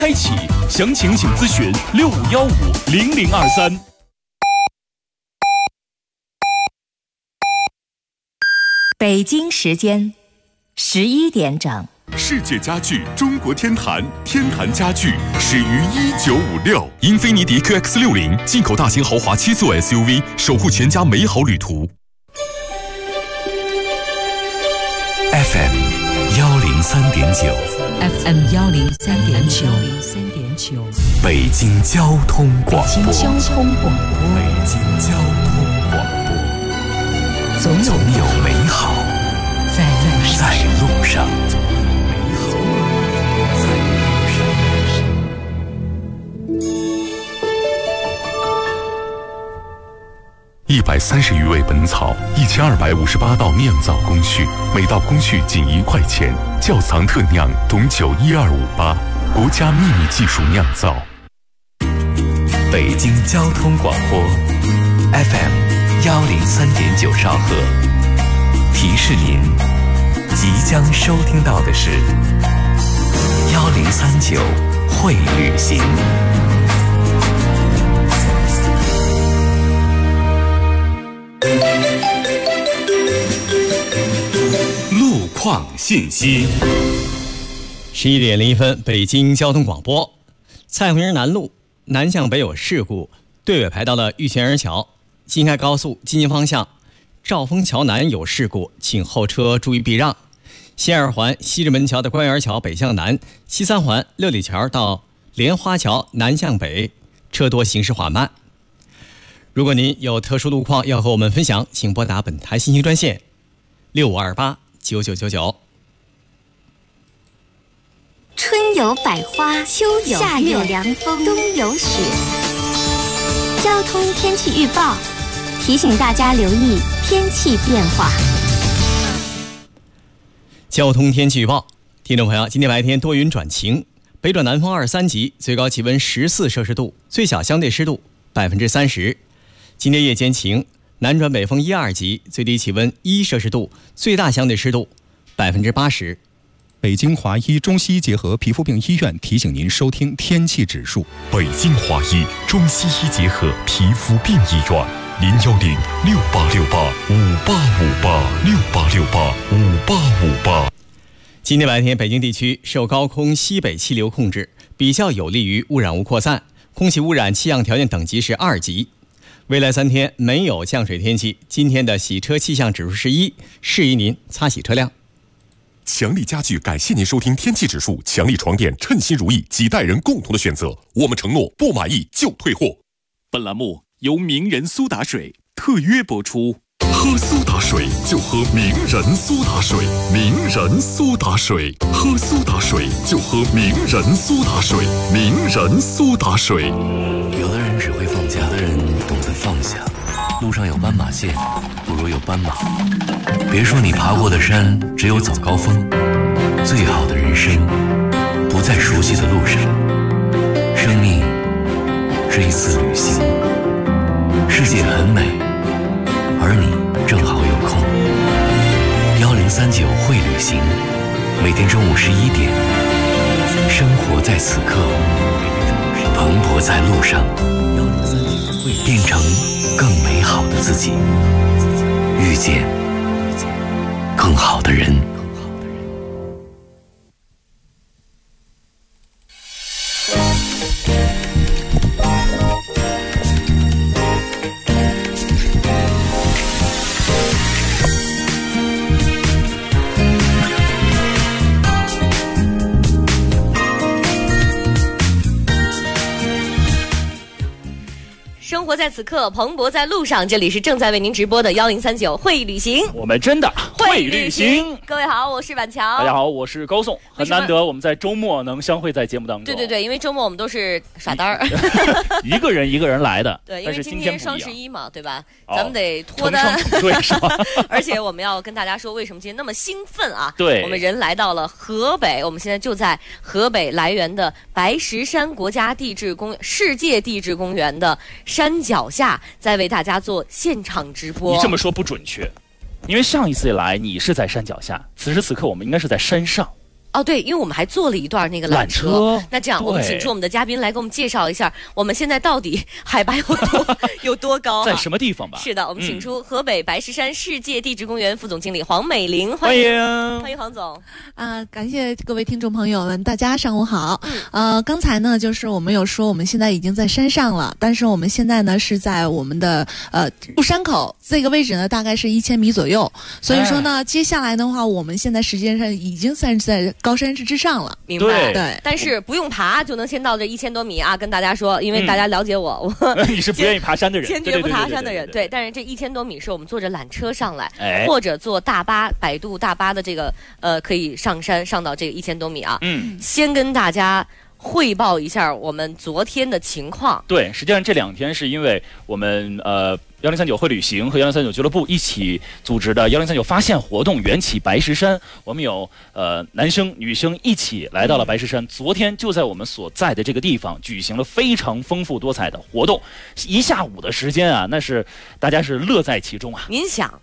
开启，详情请咨询65150023。 北京时间11点整。 世界家具中国天坛，天坛家具始于1956。英菲尼迪 QX60 进口大型豪华7座 SUV， 守护全家美好旅途。FM 103.9 FM 103.9 北京交通广播。 北京交通广播。 北京交通广播。总有美好在路上。130余味本草，1258道酿造工序，每道工序仅1块钱。窖藏特酿董酒12588，国家秘密技术酿造。北京交通广播 FM 103.9兆赫。提示您，即将收听到的是1039会旅行。路况信息 ，11点01分，北京交通广播。蔡胡营南路南向北有事故，对尾排到了玉泉园桥。京开高速进京方向，兆丰桥南有事故，请后车注意避让。西二环西直门桥的官园桥北向南，西三环六里桥到莲花桥南向北，车多行驶缓慢。如果您有特殊路况要和我们分享，请拨打本台信息专线65289999。 春有百花，秋有夏有凉风，冬有雪。交通天气预报提醒大家留意天气变化。 交通天气预报，听众朋友，今天白天多云转晴，北转南风23级，最高气温14摄氏度，最小相对湿度30%。今天夜间晴，南转北风1、2级，最低气温1摄氏度，最大相对湿度80%。 北京华医中西医结合皮肤病医院提醒您收听天气指数。 北京华医中西医结合皮肤病医院，0106868585858，6885858。 今天白天，北京地区受高空西北气流控制，比较有利于污染物扩散，空气污染气象条件等级是2级。未来3天没有降水天气，今天的洗车气象指数是1，适宜您擦洗车辆。 强力家具感谢您收听天气指数，强力床垫称心如意，几代人共同的选择，我们承诺不满意就退货。 本栏目由名人苏打水特约播出。 喝苏打水就喝名人苏打水，名人苏打水，喝苏打水就喝名人苏打水，名人苏打水。 有的人只会放假，有的人懂得放下。路上有斑马线，不如有斑马。别说你爬过的山只有早高峰，最好的人生不在熟悉的路上。生命是一次旅行，世界很美，而你正好有空。1039会旅行，每天中午11点，生活在此刻，蓬勃在路上，变成更美好的自己，遇见更好的人。 生活在此刻，蓬勃在路上。这里是正在为您直播的1039会旅行， 我们真的会旅行。 各位好，我是板桥。 大家好，我是高颂。很难得我们在周末能相会在节目当中。 对，因为周末我们都是耍单儿， 一个人来的。 对，因为今天双11嘛，对吧？咱们得脱单。 对，是吧？ 而且我们要跟大家说，为什么今天那么兴奋啊？ 对， 我们人来到了河北，我们现在就在河北涞源的白石山国家世界地质公园的山脚下，在为大家做现场直播。 你这么说不准确，因为上一次来你是在山脚下，此时此刻我们应该是在山上。 哦，对，因为我们还坐了一段那个缆车。那这样，我们请出我们的嘉宾来给我们介绍一下，我们现在到底海拔有多高、啊？ 在什么地方吧？ 是的，我们请出河北白石山世界地质公园副总经理黄美玲， 欢迎黄总。 感谢各位听众朋友们，大家上午好。刚才呢，就是我们有说我们现在已经在山上了，但是我们现在呢是在我们的入山口这个位置呢，大概是1000米左右。所以说呢，接下来的话，我们现在实际上已经算是在高山之上了。 明白。 对。 但是不用爬就能先到这1000多米啊！跟大家说，因为大家了解我， 你是不愿意爬山的人， 坚决不爬山的人。对，但是这1000多米是我们坐着缆车上来，或者坐大巴，百度大巴的这个可以上山上到这个1000多米啊。先跟大家汇报一下我们昨天的情况。 对，实际上这2天是因为我们1039会旅行和1039俱乐部一起组织的1039发现活动缘起白石山，我们有男生女生一起来到了白石山。昨天就在我们所在的这个地方举行了非常丰富多彩的活动，1下午的时间啊，那是大家是乐在其中啊。 您想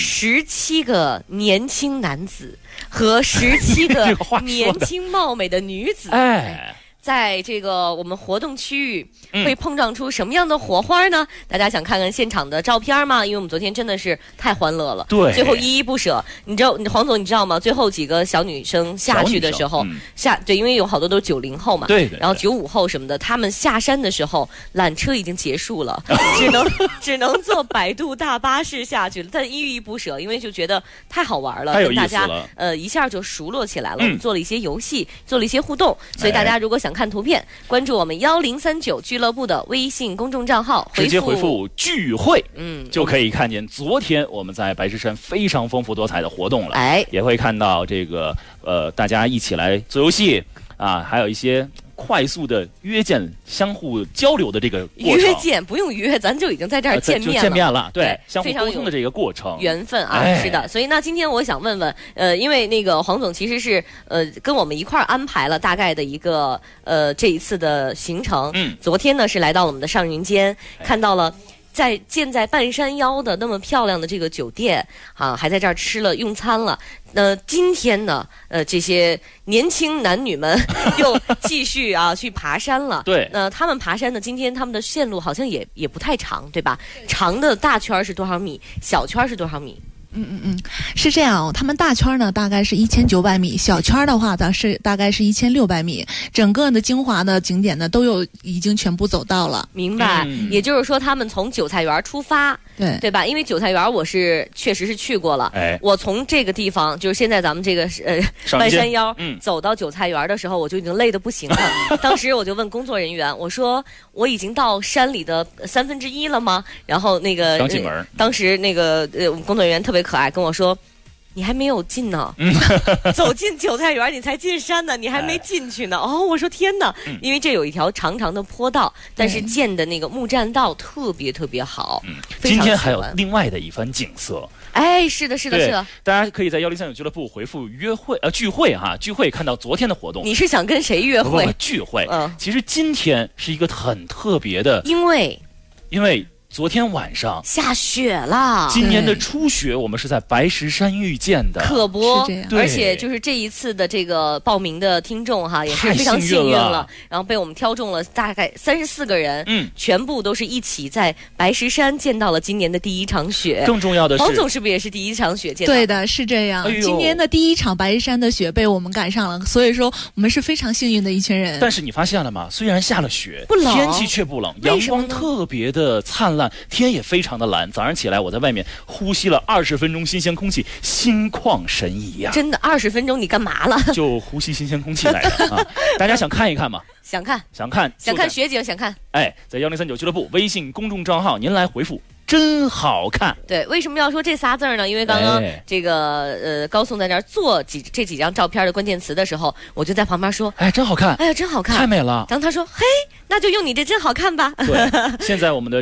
，17个年轻男子和17个年轻貌美的女子，在这个我们活动区域会碰撞出什么样的火花呢？大家想看看现场的照片吗？因为我们昨天真的是太欢乐了， 对， 最后依依不舍。你知道，黄总你知道吗？最后几个小女生下去的时候，对，因为有好多都是90后嘛， 对， 然后95后什么的，他们下山的时候，缆车已经结束了，只能坐百度大巴士下去了，但依依不舍，因为就觉得太好玩了，跟大家一下就熟络起来了。我们做了一些游戏，做了一些互动，所以大家如果想看图片，关注我们1039俱乐部的微信公众账号， 直接回复聚会，就可以看见昨天我们在白石山非常丰富多彩的活动了。也会看到这个大家一起来做游戏啊，还有一些快速的约见、相互交流的这个过程。 约见不用约，咱就已经在这儿见面了。 对，相互沟通的这个过程， 缘分啊，是的。所以那今天我想问问，因为那个黄总其实是跟我们一块儿安排了大概的一个这一次的行程。昨天呢是来到了我们的上云间，看到了建在半山腰的那么漂亮的这个酒店啊，还在这儿用餐了。今天呢，这些年轻男女们又继续去爬山了。 对， 他们爬山呢，今天他们的线路好像也不太长，对吧？长的大圈是多少米？小圈是多少米？ 是这样，他们大圈呢大概是1900米，小圈的话大概是1600米，整个的精华的景点呢已经全部走到了。 明白，也就是说他们从韭菜园出发，对吧？因为韭菜园我确实是去过了，我从这个地方就是现在咱们这个半山腰走到韭菜园的时候，我就已经累得不行了。当时我就问工作人员，我说我已经到山里的1/3了吗？然后那个当时那个工作人员特别可爱，跟我说你还没有进呢，走进韭菜园你才进山呢，你还没进去呢。我说天哪，因为这有一条长长的坡道，但是建的那个木栈道特别特别好。 今天还有另外的一番景色。 是的， 大家可以在1039俱乐部回复约会聚会哈，聚会看到昨天的活动。 你是想跟谁约会？ 聚会。其实今天是一个很特别的， 因为昨天晚上下雪了， 今年的初雪我们是在白石山遇见的， 可不，而且就是这一次的这个报名的听众哈，也是非常幸运了，然后被我们挑中了大概34个人，全部都是一起在白石山见到了今年的第一场雪。 更重要的是， 黄总是不是也是第一场雪见到？ 对的，是这样。今年的第一场白石山的雪被我们赶上了，所以说我们是非常幸运的一群人。 但是你发现了吗？虽然下了雪， 不冷， 天气却不冷，阳光特别的灿烂，天也非常的蓝。早上起来我在外面呼吸了20分钟新鲜空气，心旷神怡呀！ 真的20分钟你干嘛了？ 就呼吸新鲜空气来的啊！大家想看一看吗？ 想看雪景，想看。 在1039俱乐部微信公众账号，您来回复真好看。 对，为什么要说这仨字呢？因为刚刚这个高颂在那儿做这几张照片的关键词的时候，我就在旁边说， 真好看， 真好看， 太美了。 然后他说，嘿，那就用你这真好看吧。 对，现在我们的这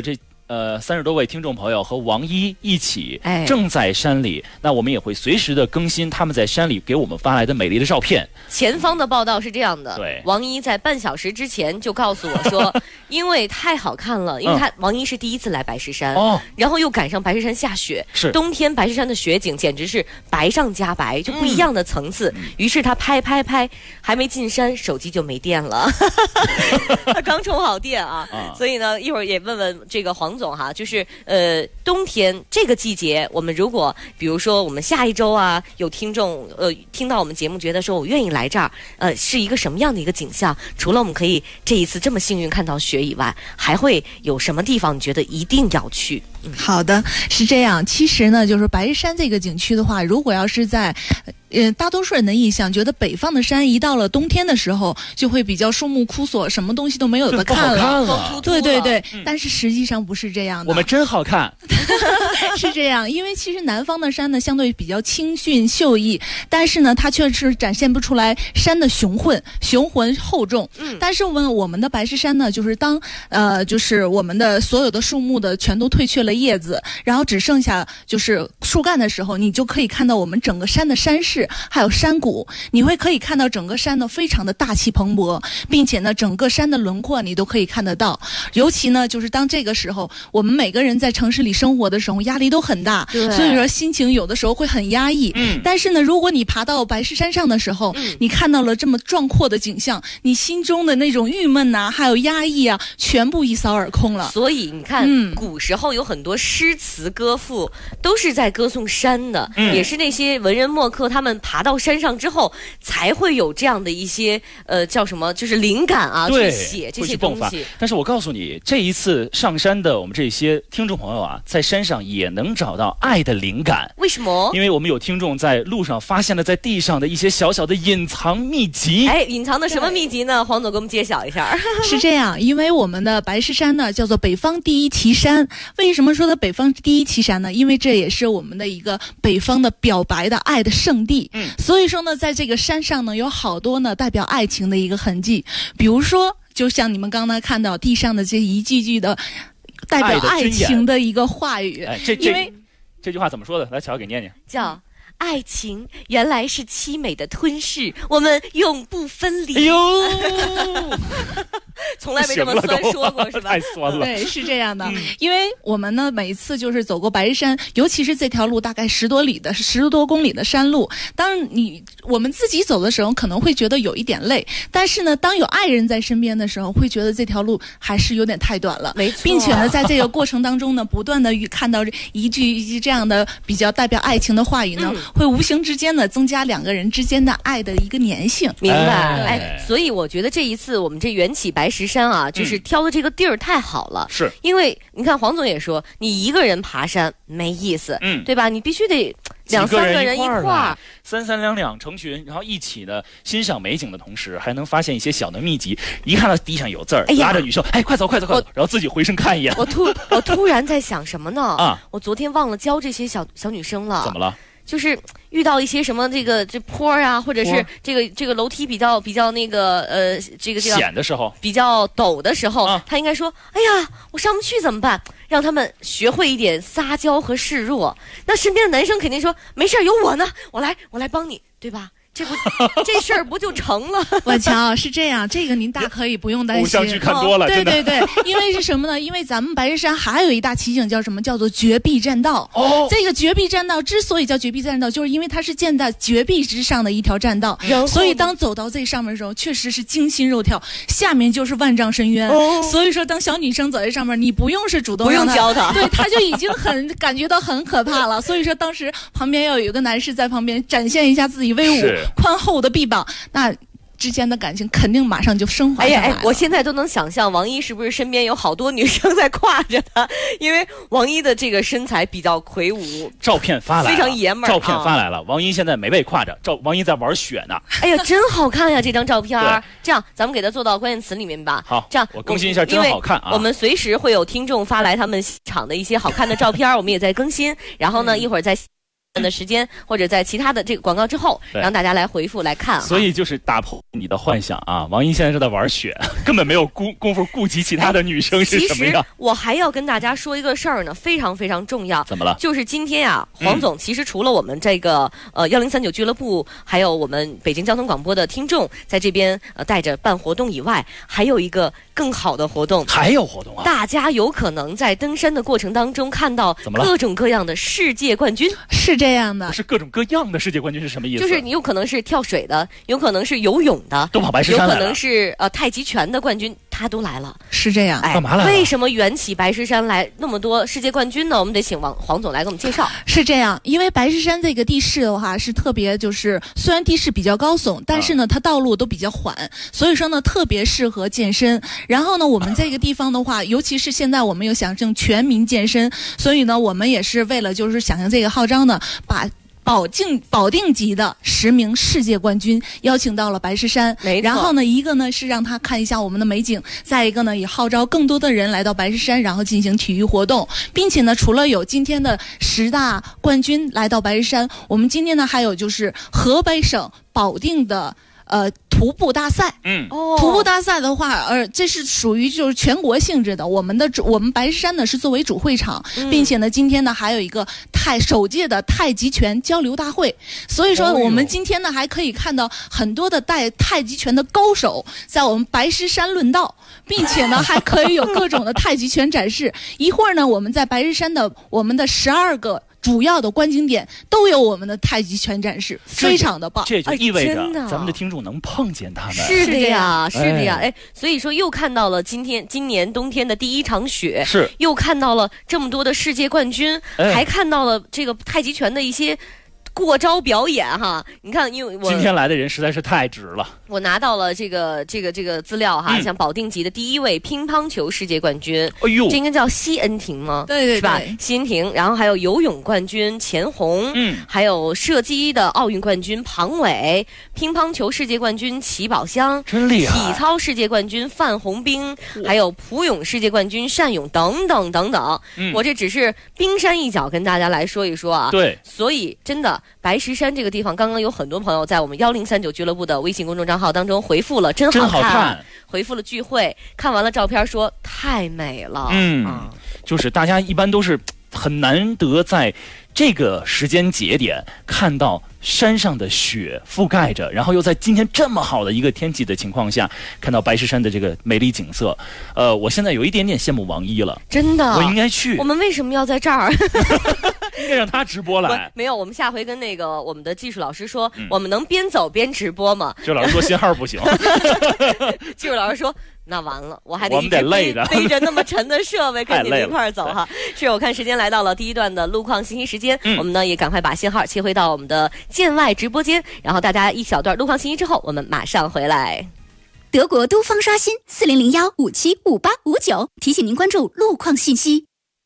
30多位听众朋友和王一一起正在山里，那我们也会随时的更新他们在山里给我们发来的美丽的照片。 前方的报道是这样的， 对， 王一在半小时之前就告诉我说，因为太好看了，因为王一是第一次来白石山，然后又赶上白石山下雪， 是冬天白石山的雪景简直是白上加白，就不一样的层次。于是他拍，还没进山，手机就没电了，他刚充好电啊，所以呢，一会儿也问问这个黄总哈，就是冬天这个季节，我们如果比如说我们下一周啊，有听众听到我们节目，觉得说我愿意来这儿，是一个什么样的一个景象？除了我们可以这一次这么幸运看到雪以外，还会有什么地方你觉得一定要去？ 好的，是这样。其实呢，就是白石山这个景区的话，如果要是在大多数人的印象觉得北方的山一到了冬天的时候就会比较树木枯锁，什么东西都没有的看了，对对对，但是实际上不是这样的。 我们真好看是这样，因为其实南方的山呢相对比较清俊秀逸，但是呢它确实展现不出来山的雄浑厚重。但是我们的白石山呢，就是当就是我们的所有的树木的全都褪去了叶子，然后只剩下就是树干的时候，你就可以看到我们整个山的山势还有山谷，你会可以看到整个山呢非常的大气蓬勃，并且呢整个山的轮廓你都可以看得到。尤其呢就是当这个时候，我们每个人在城市里生活的时候压力都很大，所以说心情有的时候会很压抑。但是呢如果你爬到白石山上的时候，你看到了这么壮阔的景象，你心中的那种郁闷啊还有压抑啊全部一扫而空了。 所以你看古时候有很多诗词歌赋都是在歌颂山的，也是那些文人墨客他们爬到山上之后才会有这样的一些叫什么，就是灵感啊，去写这些东西。 但是我告诉你，这一次上山的我们这些听众朋友啊，在山上也能找到爱的灵感。 为什么？ 因为我们有听众在路上发现了在地上的一些小小的隐藏秘籍。 隐藏的什么秘籍呢？黄总给我们揭晓一下。 是这样，因为我们的白石山呢叫做北方第一奇山。为什么说它北方第一奇山呢？因为这也是我们的一个北方的表白的爱的圣地。所以说呢，在这个山上呢，有好多呢代表爱情的一个痕迹。比如说，就像你们刚才看到地上的这一句句的代表爱情的一个话语。因为这句话怎么说的？来，乔给念念。 叫爱情原来是凄美的吞噬，我们永不分离。 哎呦， 从来没这么酸说过，是吧？ 太酸了。 对，是这样的。因为我们呢，每次就是走过白石山，尤其是这条路大概10多公里的山路，当我们自己走的时候，可能会觉得有一点累，但是呢，当有爱人在身边的时候，会觉得这条路还是有点太短了。 没错。 并且呢，在这个过程当中呢，不断的看到一句这样的比较代表爱情的话语呢。会无形之间的增加两个人之间的爱的一个粘性。 明白。所以我觉得这一次我们这缘起白石山啊，就是挑的这个地儿太好了。 是因为你看黄总也说，你一个人爬山没意思，对吧？你必须得2、3个人一块儿， 三两两成群，然后一起呢欣赏美景的同时，还能发现一些小的秘籍。一看到地上有字儿，拉着女生，快走，然后自己回身看一眼。 我突然在想什么呢？我昨天忘了教这些小女生了。 怎么了？ 就是遇到一些什么这坡啊，或者是这个楼梯比较那个这个险的时候， 比较陡的时候，他应该说：“哎呀，我上不去怎么办？”让他们学会一点撒娇和示弱。那身边的男生肯定说：“没事，有我呢，我来帮你，对吧？”这事儿不就成了？ 我瞧是这样，这个您大可以不用担心。 偶像剧看多了， 对，因为是什么呢？因为咱们白石山还有一大奇景叫什么？叫做绝壁栈道。这个绝壁栈道之所以叫绝壁栈道，就是因为它是建在绝壁之上的一条栈道，所以当走到这上面的时候，确实是惊心肉跳，下面就是万丈深渊。所以说，当小女生走在上面，你不用是主动不用教她， 对，她就已经感觉到很可怕了。所以说，当时旁边要有一个男士在旁边展现一下自己威武。宽厚的臂膀，那之间的感情肯定马上就升华上来了。 我现在都能想象王一是不是身边有好多女生在挎着他，因为王一的这个身材比较魁梧。 照片发来了， 非常爷们儿。 照片发来了，王一现在没被挎着，王一在玩雪呢。 哎呀，真好看呀，这张照片。这样，咱们给它做到关键词里面吧。 好， 这样我更新一下，真好看啊！ 我们随时会有听众发来他们场的一些好看的照片，我们也在更新。然后呢，一会儿再。 的时间，或者在其他的这个广告之后，让大家来回复来看。 所以就是打破你的幻想啊！王一现在是在玩雪，根本没有功夫顾及其他的女生是什么样。 其实我还要跟大家说一个事儿呢，非常非常重要。 怎么了？ 就是今天啊，黄总其实除了我们这个1039俱乐部，还有我们北京交通广播的听众在这边带着办活动以外，还有一个更好的活动。 还有活动啊！ 大家有可能在登山的过程当中看到各种各样的世界冠军。 是这样的。 不是各种各样的世界冠军是什么意思？ 就是你有可能是跳水的，有可能是游泳的， 都跑白石山来了。 有可能是太极拳的冠军，他都来了。 是这样。 干嘛来了？ 为什么缘起白石山来那么多世界冠军呢？我们得请黄总来给我们介绍。 是这样，因为白石山这个地势的话是特别，就是虽然地势比较高耸，但是呢它道路都比较缓，所以说呢特别适合健身。然后呢我们这个地方的话，尤其是现在我们又想正全民健身，所以呢我们也是为了就是响应这个号召呢，把保定级的10名世界冠军邀请到了白石山。然后呢一个呢是让他看一下我们的美景，再一个呢也号召更多的人来到白石山，然后进行体育活动。并且呢除了有今天的10大冠军来到白石山，我们今天呢还有就是河北省保定的徒步大赛。徒步大赛的话，这是属于就是全国性质的。我们白石山呢是作为主会场，并且呢今天呢还有一个首届的太极拳交流大会。所以说我们今天呢还可以看到很多的太极拳的高手在我们白石山论道，并且呢还可以有各种的太极拳展示。一会儿呢我们在白石山的我们的12个主要的观景点都有我们的太极拳展示，非常的棒。 这就意味着咱们的听众能碰见他们。 是的呀，是的呀。所以说又看到了今年冬天的第一场雪， 是又看到了这么多的世界冠军，还看到了这个太极拳的一些过招表演哈。你看，因为我今天来的人实在是太值了。 我拿到了这个资料哈，像保定籍的第1位乒乓球世界冠军， 哎呦， 这应该叫奚恩婷吗？ 对对对， 是吧？奚恩婷，然后还有游泳冠军钱红，还有射击的奥运冠军庞伟，乒乓球世界冠军齐宝香， 真厉害！ 体操世界冠军范红冰，还有普泳世界冠军单勇等等等等。我这只是冰山一角，跟大家来说一说啊。 对， 所以真的白石山这个地方，刚刚有很多朋友在我们1039俱乐部的微信公众账号当中回复了真好看，回复了聚会，看完了照片说太美了。 就是大家一般都是很难得在这个时间节点看到山上的雪覆盖着，然后又在今天这么好的一个天气的情况下看到白石山的这个美丽景色。我现在有一点点羡慕王一了， 真的， 我应该去。 我们为什么要在这儿？ 应该让他直播来。 没有，我们下回跟那个我们的技术老师说，我们能边走边直播吗？ 技术老师说信号不行。 技术老师说那完了，我还得我们得累着背着那么沉的设备跟你们一块儿走哈。是我看时间来到了第一段的路况信息时间，我们呢也赶快把信号切回到我们的建外直播间，然后大家一小段路况信息之后，我们马上回来。 德国都方刷新4001575859，提醒您关注路况信息。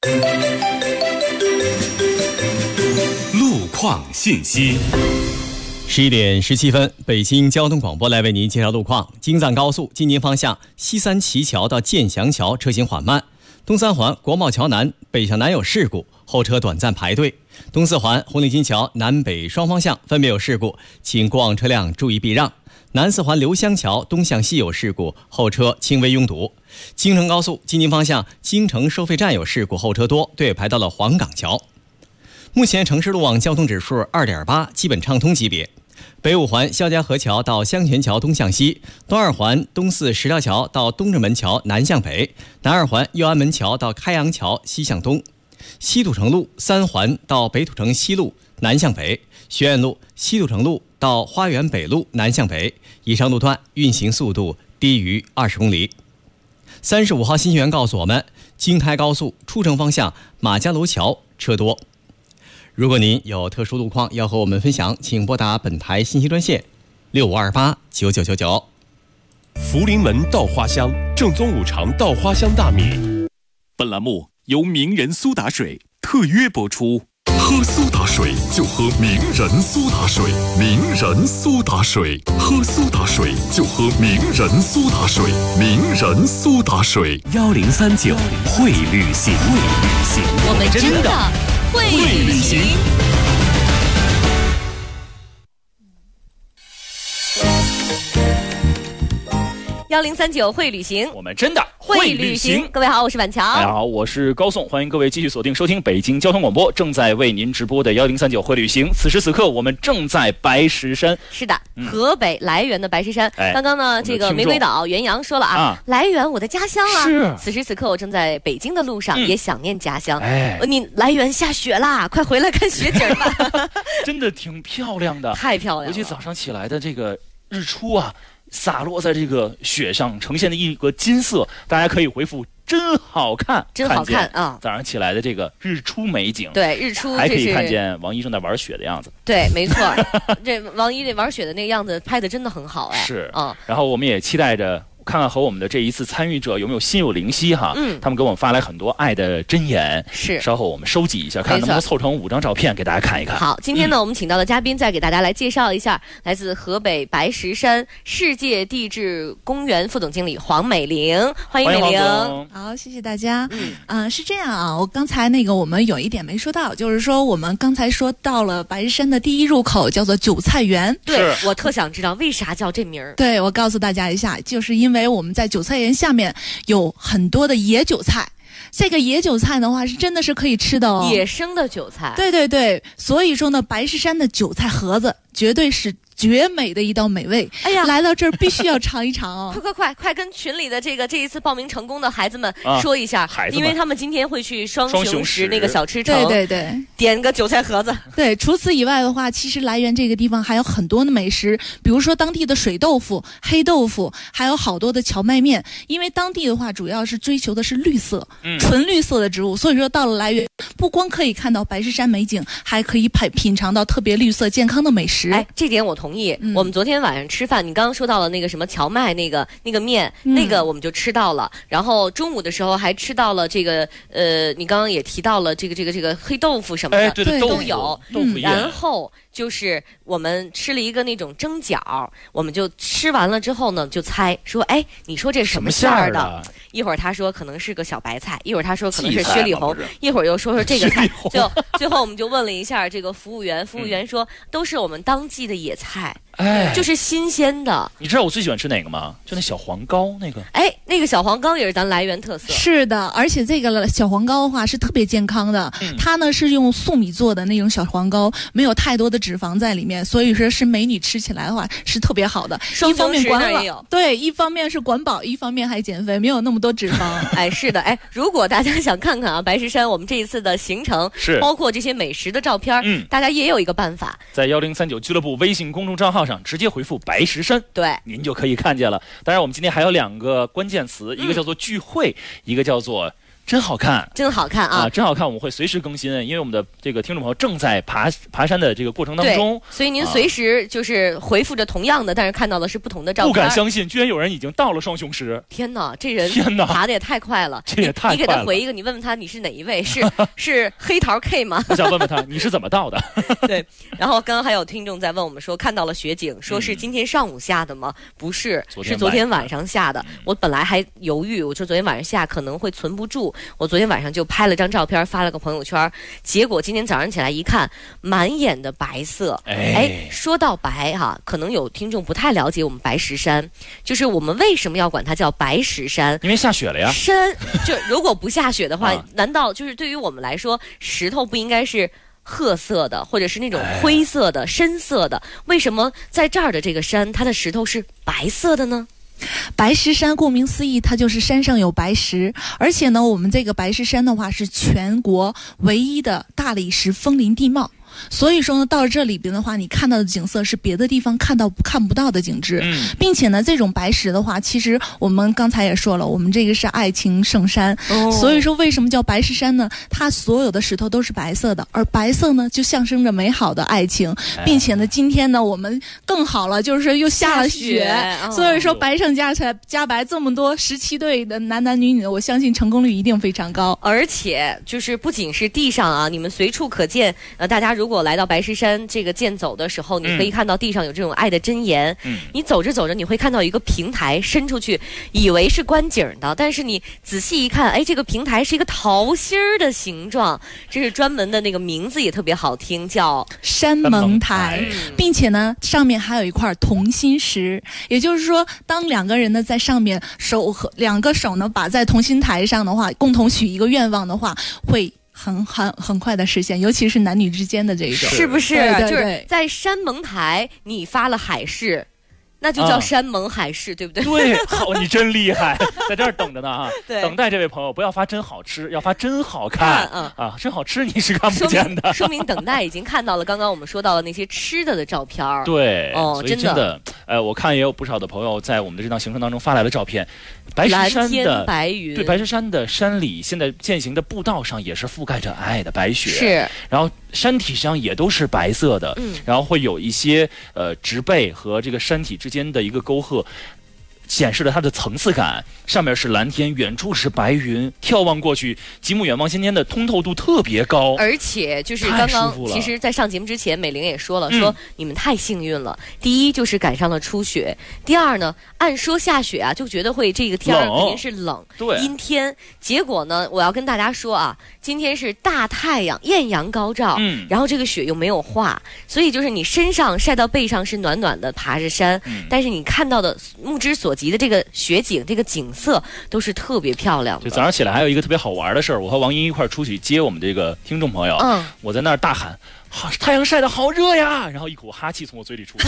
路况信息。 11点17分，北京交通广播来为您介绍路况。京藏高速京宁方向西三旗桥到建祥桥车行缓慢，东三环国贸桥南北向南有事故，后车短暂排队。东四环红领巾桥南北双方向分别有事故，请过往车辆注意避让。南四环刘香桥东向西有事故，后车轻微拥堵。京承高速京宁方向京承收费站有事故，后车多，队尾排到了黄岗桥。目前城市路网交通指数2.8，基本畅通级别。北五环肖家河桥到香泉桥东向西，东二环东四石条桥到东直门桥南向北，南二环右安门桥到开阳桥西向东。西土城路3环到北土城西路南向北，学院路西土城路到花园北路南向北，以上路段运行速度低于20公里。35号信息员告诉我们，京开高速出城方向马家楼桥车多。如果您有特殊路况要和我们分享，请拨打本台信息专线65289999。 福临门稻花香正宗五常稻花香大米。本栏目由名人苏打水特约播出。喝苏打水就喝名人苏打水，名人苏打水，喝苏打水就喝名人苏打水，名人苏打水。 1039会旅行， 我们真的会旅行。 1039会旅行， 我们真的会旅行。各位好，我是婉乔。 大家好，我是高颂，欢迎各位继续锁定收听北京交通广播，正在为您直播的1039会旅行。此时此刻，我们正在白石山。 是的，河北涞源的白石山。刚刚呢，这个玫瑰岛袁洋说了啊，涞源我的家乡啊。 是。 此时此刻，我正在北京的路上，也想念家乡。你涞源下雪啦，快回来看雪景吧。 真的挺漂亮的， 太漂亮了。 尤其早上起来的这个日出啊，洒落在这个雪上，呈现的一个金色，大家可以回复真好看， 真好看啊！ 早上起来的这个日出美景， 对，日出还可以看见王一正在玩雪的样子。 对，没错，这王一这玩雪的那个样子拍的真的很好哎。 是啊，然后我们也期待着看看和我们的这一次参与者有没有心有灵犀哈。他们给我们发来很多爱的箴言， 是。 稍后我们收集一下，看能不能凑成5张照片给大家看一看。 好，今天呢，我们请到的嘉宾再给大家来介绍一下，来自河北白石山世界地质公园副总经理黄美玲，欢迎美玲。 好，谢谢大家。是这样啊，我刚才我们有一点没说到，就是说我们刚才说到了白石山的第一入口叫做韭菜园。 对，我特想知道为啥叫这名儿。 对，我告诉大家一下，就是因为我们在韭菜园下面有很多的野韭菜，这个野韭菜的话是真的是可以吃的哦， 野生的韭菜。 对对对，所以说呢，白石山的韭菜盒子绝对是绝美的一道美味。哎呀，来到这儿必须要尝一尝哦！ 快跟群里的这一次报名成功的孩子们说一下，因为他们今天会去双雄石那个小吃城， 对对对， 点个韭菜盒子。 对，除此以外的话，其实涞源这个地方还有很多的美食，比如说当地的水豆腐、黑豆腐，还有好多的荞麦面。因为当地的话主要是追求的是绿色，纯绿色的植物，所以说到了涞源，不光可以看到白石山美景，还可以品尝到特别绿色健康的美食。 哎，这点我同意。我们昨天晚上吃饭，你刚刚说到了那个什么荞麦那个面，那个我们就吃到了。然后中午的时候还吃到了这个你刚刚也提到了这个黑豆腐什么的， 对， 都有。 豆腐然后就是我们吃了一个那种蒸饺，我们就吃完了之后呢，就猜说，哎，你说这什么馅儿的？一会儿他说可能是个小白菜，一会儿他说可能是雪里红，一会儿又说这个菜。就最后我们就问了一下这个服务员，服务员说都是我们当季的野菜。就是新鲜的。 你知道我最喜欢吃哪个吗？就那小黄糕那个。 那个小黄糕也是咱涞源特色。 是的，而且这个小黄糕的话是特别健康的。它呢是用粟米做的那种小黄糕，没有太多的脂肪在里面，所以说是美女吃起来的话是特别好的。一方面管饱，对，一方面是管饱，一方面还减肥，没有那么多脂肪。 是的，如果大家想看看啊白石山我们这一次的行程，是包括这些美食的照片，大家也有一个办法， 在1039俱乐部微信公众账号上直接回复白石山， 对， 您就可以看见了。当然我们今天还有2个关键词，一个叫做聚会，一个叫做真好看， 真好看啊！ 真好看，我们会随时更新，因为我们的这个听众朋友正在爬山的这个过程当中， 所以您随时就是回复着同样的，但是看到的是不同的照片。 不敢相信，居然有人已经到了双雄石！ 天哪，这人爬的也太快了！ 这也太快了！ 你给他回一个，你问问他你是哪一位？是黑桃 K 吗？ 我想问问他你是怎么到的？ 对。然后刚刚还有听众在问我们说，看到了雪景，说是今天上午下的吗？不是，是昨天晚上下的。我本来还犹豫，我说昨天晚上下可能会存不住，我昨天晚上就拍了张照片发了个朋友圈，结果今天早上起来一看，满眼的白色。说到白可能有听众不太了解我们白石山，就是我们为什么要管它叫白石山？ 因为下雪了呀。 山就如果不下雪的话，难道就是对于我们来说，石头不应该是褐色的，或者是那种灰色的、深色的？为什么在这儿的这个山，它的石头是白色的呢？ 白石山顾名思义，它就是山上有白石，而且呢，我们这个白石山的话是全国唯一的大理石枫林地貌。所以说呢，到这里边的话，你看到的景色是别的地方看不到的景致，并且呢，这种白石的话，其实我们刚才也说了，我们这个是爱情圣山，所以说为什么叫白石山呢？它所有的石头都是白色的，而白色呢，就象征着美好的爱情，并且呢，今天呢，我们更好了，就是又下了雪，所以说白上加白，这么多17对的男女，我相信成功率一定非常高。 而且就是不仅是地上啊，你们随处可见，大家如如果来到白石山这个健走的时候，你可以看到地上有这种爱的箴言。你走着走着，你会看到一个平台伸出去，以为是观景的，但是你仔细一看，哎，这个平台是一个桃心儿的形状，这是专门的那个名字也特别好听，叫山盟台，并且呢，上面还有一块同心石，也就是说，当两个人呢在上面两个手呢把在同心台上的话，共同许一个愿望的话，会很快的实现，尤其是男女之间的这一种， 是不是？ 对对对， 就是在山盟台，你发了海誓。那就叫山盟海誓，对不对？ 对，好，你真厉害，在这儿等着呢哈。 对， 等待这位朋友，不要发真好吃，要发真好看啊！真好吃你是看不见的， 说明等待已经看到了。刚刚我们说到了那些吃的照片。 对， 哦， 真的，我看也有不少的朋友在我们的这趟行程当中发来了照片，白石山的蓝天白云， 对，白石山的山里现在践行的步道上也是覆盖着皑的白雪， 是， 然后山体上也都是白色的，然后会有一些植被和这个山体之间的一个沟壑。显示了它的层次感，上面是蓝天，远处是白云，眺望过去，极目远望先天的通透度特别高， 而且就是刚刚，其实，在上节目之前，美玲也说了，说你们太幸运了。第一就是赶上了初雪，第二呢，按说下雪啊，就觉得会这个天儿肯定是冷， 对， 阴天。结果呢，我要跟大家说啊，今天是大太阳，艳阳高照，然后这个雪又没有化，所以就是你身上晒到背上是暖暖的，爬着山，但是你看到的目之所及的这个雪景，这个景色都是特别漂亮的。 就早上起来还有一个特别好玩的事儿，我和王英一块儿出去接我们这个听众朋友，我在那儿大喊：“好，太阳晒得好热呀！”然后一股哈气从我嘴里出去。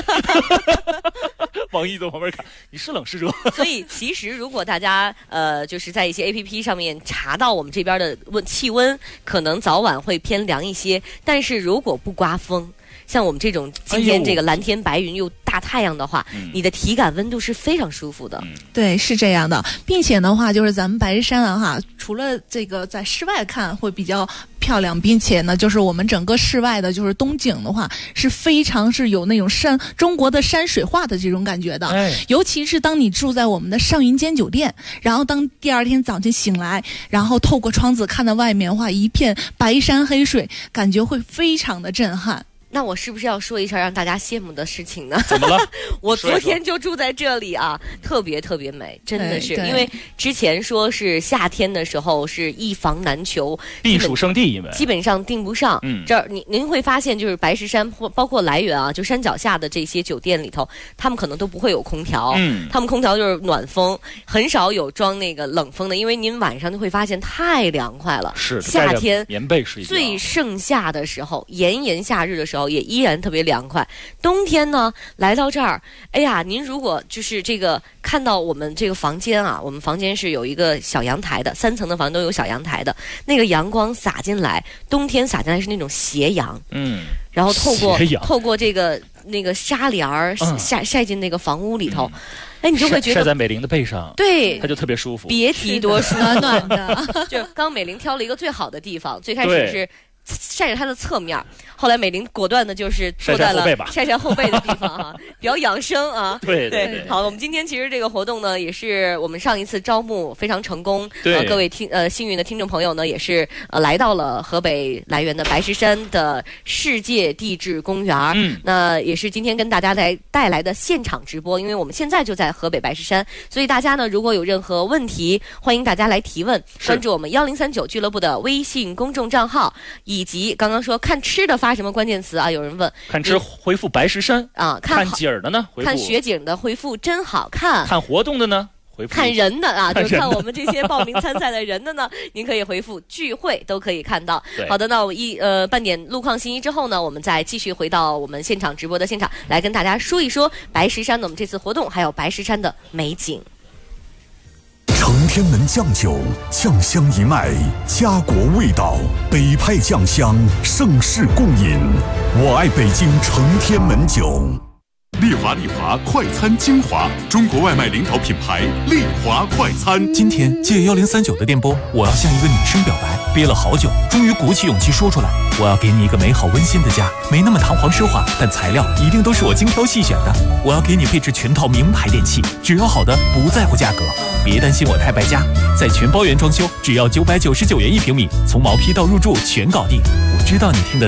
王一在旁边看，你是冷是热？ 所以其实如果大家就是在一些 APP 上面查到我们这边的气温，可能早晚会偏凉一些，但是如果不刮风，像我们这种今天这个蓝天白云又大太阳的话，你的体感温度是非常舒服的。 对，是这样的，并且的话，就是咱们白石山啊哈，除了这个在室外看会比较漂亮，并且呢，就是我们整个室外的，就是东景的话，是非常是有那种中国的山水画的这种感觉的。尤其是当你住在我们的上云间酒店，然后当第二天早晨醒来，然后透过窗子看到外面的话，一片白山黑水，感觉会非常的震撼。 那我是不是要说一下让大家羡慕的事情呢？ 怎么了？ 我昨天就住在这里啊，特别特别美，真的是。因为之前说是夏天的时候是一房难求， 避暑胜地，因为基本上订不上。这儿您会发现，就是白石山包括来源啊，就山脚下的这些酒店里头，他们可能都不会有空调，他们空调就是暖风，很少有装那个冷风的，因为您晚上就会发现太凉快了。 是夏天棉被睡觉最盛夏的时候，炎炎夏日的时候。也依然特别凉快。冬天呢，来到这儿，哎呀，您如果就是这个看到我们这个房间啊，我们房间是有一个小阳台的，3层的房都有小阳台的，那个阳光洒进来，冬天洒进来是那种斜阳，然后透过这个那个纱帘儿晒进那个房屋里头。哎，你就会觉得晒在美玲的背上， 对， 它就特别舒服。 别提多舒服， 暖暖的。 就刚美玲挑了一个最好的地方，最开始是晒着它的侧面，后来美玲果断的就是坐在了晒后背的地方啊，比较养生啊。 对。 好，我们今天其实这个活动呢，也是我们上一次招募非常成功，各位幸运的听众朋友呢，也是来到了河北来源的白石山的世界地质公园。那也是今天跟大家带来的现场直播，因为我们现在就在河北白石山，所以大家呢如果有任何问题，欢迎大家来提问，关注我们1039俱乐部的微信公众账号。以及刚刚说看吃的发什么关键词啊？有人问， 看吃回复白石山啊， 看景的呢，回复看雪景的回复真好看， 看活动的呢，回复看人的啊，就是看我们这些报名参赛的人的呢，您可以回复聚会都可以看到。好的，那我半点路况信息之后呢，我们再继续回到我们现场直播的现场，来跟大家说一说白石山的我们这次活动，还有白石山的美景。 承天门酱酒，酱香一脉，家国味道，北派酱香，盛世共饮。我爱北京承天门酒。 丽华快餐精华，中国外卖领导品牌丽华快餐。 今天借1039的电波，我要向一个女生表白，憋了好久，终于鼓起勇气说出来。我要给你一个美好温馨的家，没那么堂皇奢华，但材料一定都是我精挑细选的。我要给你配置全套名牌电器，只要好的，不在乎价格。别担心我太败家，在全包圆装修，只要999元1平米，从毛坯到入住全搞定。我知道你听得到。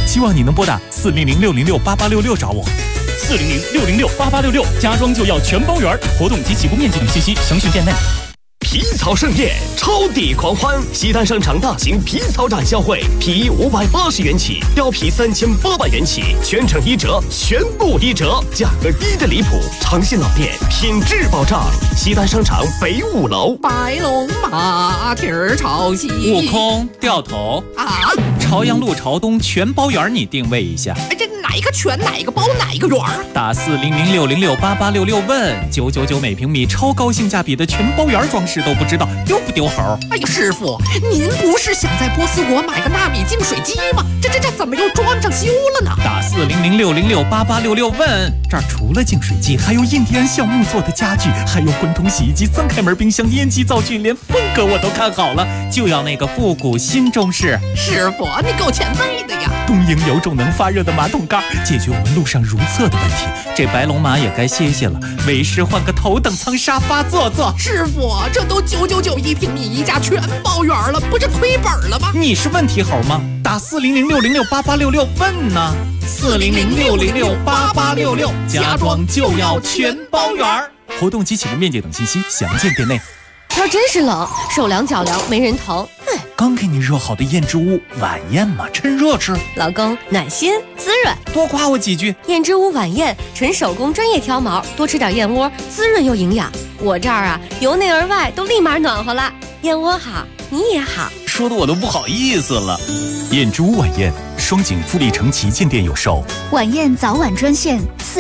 希望你能拨打400-606-8866找我。 400-606-8866，家装就要全包圆，活动及起步面积等信息详询店内。 皮草盛宴，超抵狂欢！西单商场大型皮草展销会，皮衣580元起，貂皮3800元起，全程1折，全部1折，价格低的离谱。诚信老店，品质保障。西单商场北5楼。 白龙马蹄儿炒鸡， 悟空掉头啊！ 朝阳路朝东全包圆，你定位一下。 哎，这哪个全哪个包哪个圆啊？ 打400-606-8866问999每平米，超高性价比的全包圆装饰都不知道丢不丢猴？ 哎呀，师傅，您不是想在波斯国买个纳米净水机吗？这怎么又装上修了呢？ 打400-606-8866问， 这儿除了净水机，还有印第安橡木做的家具，还有滚筒洗衣机、3开门冰箱、烟机灶具，连风格我都看好了， 就要那个复古新中式。 师傅，你够前辈的呀！ 东营有种能发热的马桶盖，解决我们路上如厕的问题。 这白龙马也该歇歇了，为师换个头等舱沙发坐坐。 师傅，这都9991平米一家全包圆了，不是亏本了吗？ 你是问题猴吗？打400-606-8866问呢。400-606-8866，家装就要全包圆。 活动及起步面积等信息详见店内。 天真是冷，手凉脚凉没人疼。 刚给你热好的燕之屋晚宴嘛，趁热吃。 老公暖心滋润， 多夸我几句。 燕之屋晚宴，纯手工专业挑毛，多吃点燕窝，滋润又营养。我这儿啊，由内而外都立马暖和了。燕窝好，你也好， 说的我都不好意思了。 燕之屋晚宴，双井富力城旗舰店有售。 晚宴早晚专线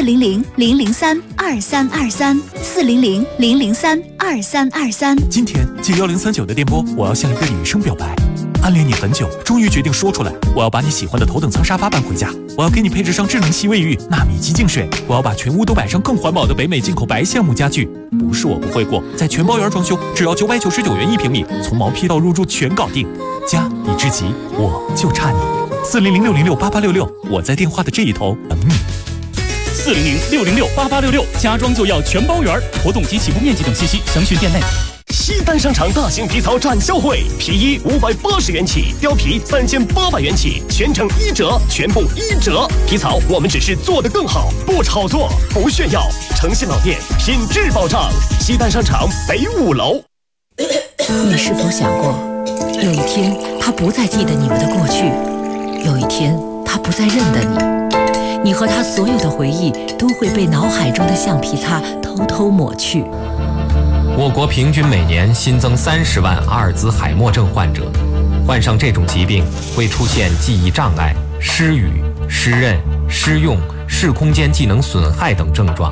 400-003-2323，400-003-2323。 今天借1039的电波，我要向一个女生表白。暗恋你很久，终于决定说出来。我要把你喜欢的头等舱沙发搬回家，我要给你配置上智能洗卫浴、纳米级净水，我要把全屋都摆上更环保的北美进口白橡木家具。不是我不会过，在全包圆装修，只要999元1平米，从毛坯到入住全搞定。家已至极，我就差你。400-606-8866，我在电话的这一头等你。 400-606-8866，家装就要全包圆，活动及起步面积等信息详询店内。 西单商场大型皮草展销会，皮衣580元起，貂皮3800元起，全程1折，全部1折。皮草我们只是做得更好，不炒作，不炫耀。诚信老店，品质保障。西单商场北5楼。 你是否想过，有一天他不再记得你们的过去，有一天他不再认得你，你和他所有的回忆都会被脑海中的橡皮擦偷偷抹去。 我国平均每年新增30万阿尔兹海默症患者，患上这种疾病会出现记忆障碍、失语、失认、失用、视空间技能损害等症状。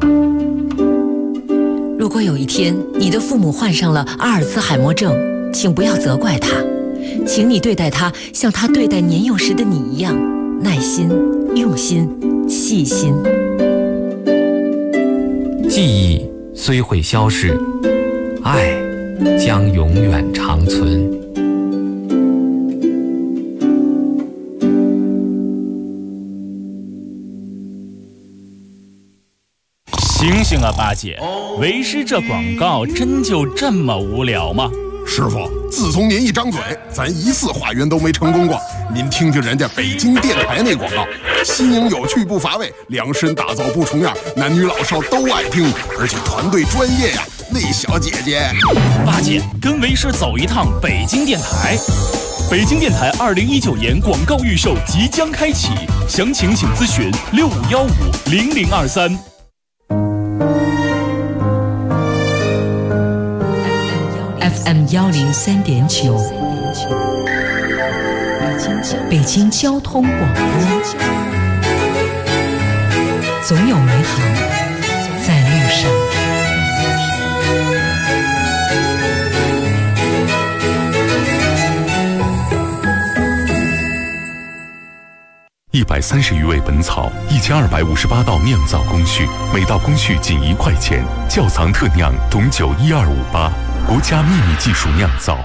如果有一天你的父母患上了阿尔兹海默症，请不要责怪他，请你对待他像他对待年幼时的你一样，耐心、用心、细心。 记忆虽会消逝，爱将永远长存。 醒醒啊，八姐！为师这广告真就这么无聊吗？ 师傅，自从您一张嘴，咱一次化缘都没成功过。您听听人家北京电台那广告，新颖有趣不乏味，量身打造不重样，男女老少都爱听，而且团队专业呀。那小姐姐， 八姐跟为师走一趟北京电台。北京电台2019年广告预售即将开启，详情请咨询65150023。 FM 103.9，北京交通广播，总有美好在路上。 130余味本草，1258道酿造工序，每道工序仅1块钱，窖藏特酿董酒12588，国家秘密技术酿造。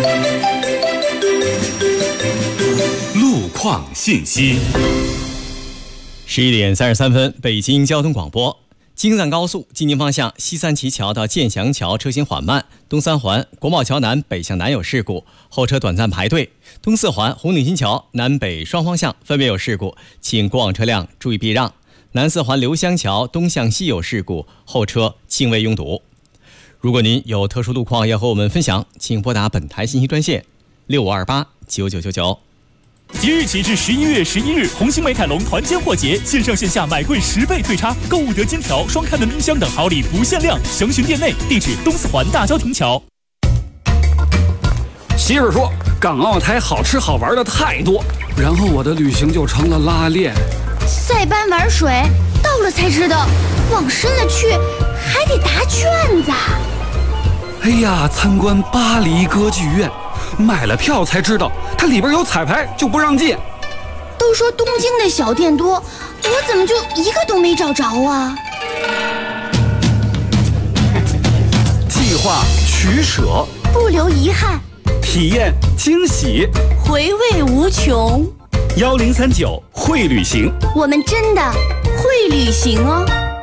路况信息。 11点33分，北京交通广播。 京赞高速京津方向西三旗桥到建祥桥车行缓慢，东三环国贸桥南北向南有事故，后车短暂排队，东四环红领巾桥南北双方向分别有事故，请过往车辆注意避让。南四环刘湘桥东向西有事故，后车轻微拥堵。如果您有特殊路况要和我们分享，请拨打本台信息专线65289999。 即日起至11月11日，红星美凯龙团坚货节，线上线下买贵10倍退差，购物得金条、双开门冰箱等好礼不限量，详询店内。地址东四环大郊亭桥。 媳妇说，港澳台好吃好玩的太多，然后我的旅行就成了拉练。 塞班玩水，到了才知道，往深了去还得答卷子。 哎呀，参观巴黎歌剧院。买了票才知道，它里边有彩排，就不让进。 都说东京的小店多，我怎么就一个都没找着啊？ 计划取舍， 不留遗憾， 体验惊喜， 回味无穷。 1039会旅行， 我们真的会旅行哦。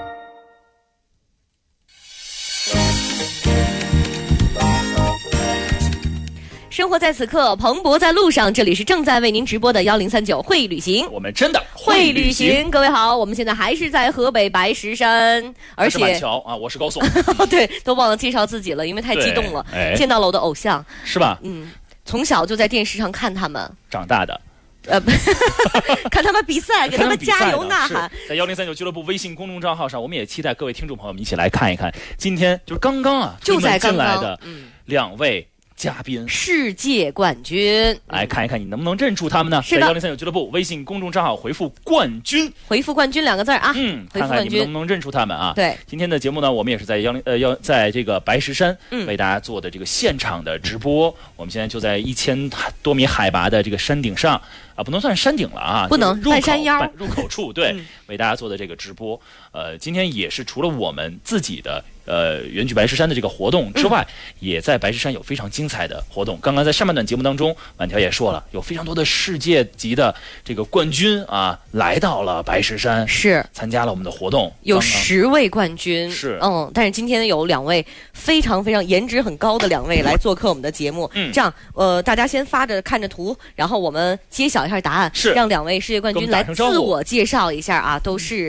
生活在此刻，蓬勃在路上。这里是正在为您直播的1039会旅行， 我们真的会旅行。各位好，我们现在还是在河北白石山，而且板桥啊，我是高颂。 对，都忘了介绍自己了，因为太激动了，见到了我的偶像， 是吧？ 从小就在电视上看他们长大的。 看他们比赛，给他们加油呐喊。 在1039俱乐部微信公众账号上，我们也期待各位听众朋友们一起来看一看，今天就是刚刚就在进来的2位嘉宾， 世界冠军， 来看一看你能不能认出他们呢？在1039俱乐部微信公众账号回复冠军， 回复冠军2个字啊， 看看你们能不能认出他们啊？ 对， 今天的节目呢，我们也是在在这个白石山为大家做的这个现场的直播。我们现在就在1000多米海拔的这个山顶上啊，不能算是山顶了啊， 不能半山腰入口处，对，为大家做的这个直播。今天也是除了我们自己的远距白石山的这个活动之外，也在白石山有非常精彩的活动。刚刚在上半段节目当中，婉条也说了，有非常多的世界级的这个冠军啊，来到了白石山， 是参加了我们的活动， 有10位冠军， 是但是今天有2位非常非常颜值很高的2位来做客我们的节目。这样大家先发着看着图，然后我们揭晓一下答案， 是让2位世界冠军来自我介绍一下啊，都是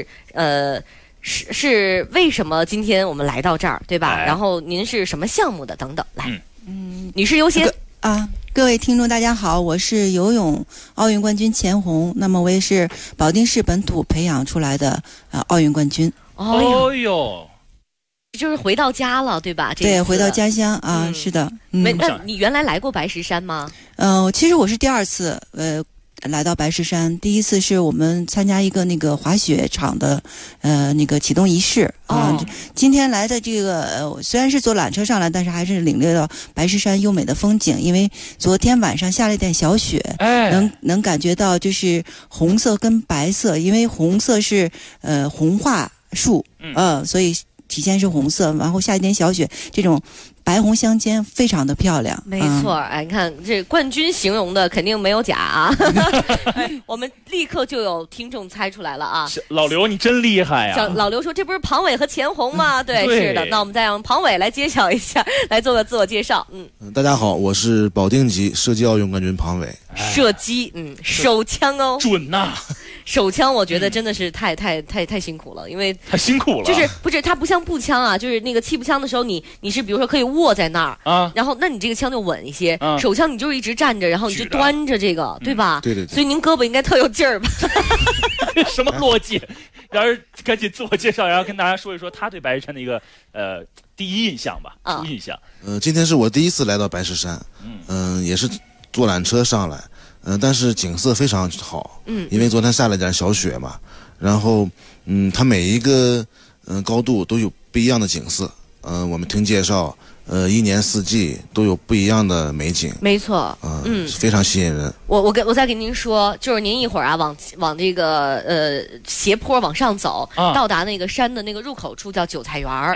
是为什么今天我们来到这儿，对吧？然后您是什么项目的等等，来，女士优先啊。各位听众大家好，我是游泳奥运冠军钱红，那么我也是保定市本土培养出来的奥运冠军。 哦哟， 就是回到家了，对吧？ 对，回到家乡啊，是的。 那你原来来过白石山吗？ 其实我是第2次来到白石山，第1次是我们参加一个那个滑雪场的那个启动仪式啊。今天来的这个虽然是坐缆车上来，但是还是领略到白石山优美的风景。因为昨天晚上下了一点小雪，能感觉到就是红色跟白色，因为红色是红桦树，所以体现是红色，然后下一点小雪，这种白红相间，非常的漂亮。 没错，你看这冠军形容的肯定没有假啊！我们立刻就有听众猜出来了啊！ 老刘，你真厉害啊！ 老刘说：“这不是庞伟和钱红吗？”对，是的。那我们再让庞伟来揭晓一下，来做个自我介绍。 大家好，我是保定籍射击奥运冠军庞伟。 射击，手枪哦， 准呐！ 手枪我觉得真的是太辛苦了，因为太辛苦了。 就是不是它不像步枪啊，就是那个气步枪的时候，你是比如说可以握在那儿啊，然后那你这个枪就稳一些。手枪你就是一直站着，然后你就端着这个，对吧？ 对。 所以您胳膊应该特有劲儿吧？ 什么逻辑？然而赶紧自我介绍，然后跟大家说一说他对白石山的一个第一印象吧。第一印象。 今天是我第1次来到白石山，也是坐缆车上来。但是景色非常好，因为昨天下了点小雪嘛，然后它每一个高度都有不一样的景色，我们听介绍，一年四季都有不一样的美景， 没错， 非常吸引人。 我再跟您说，就是您一会儿啊，往这个斜坡往上走，到达那个山的那个入口处叫韭菜园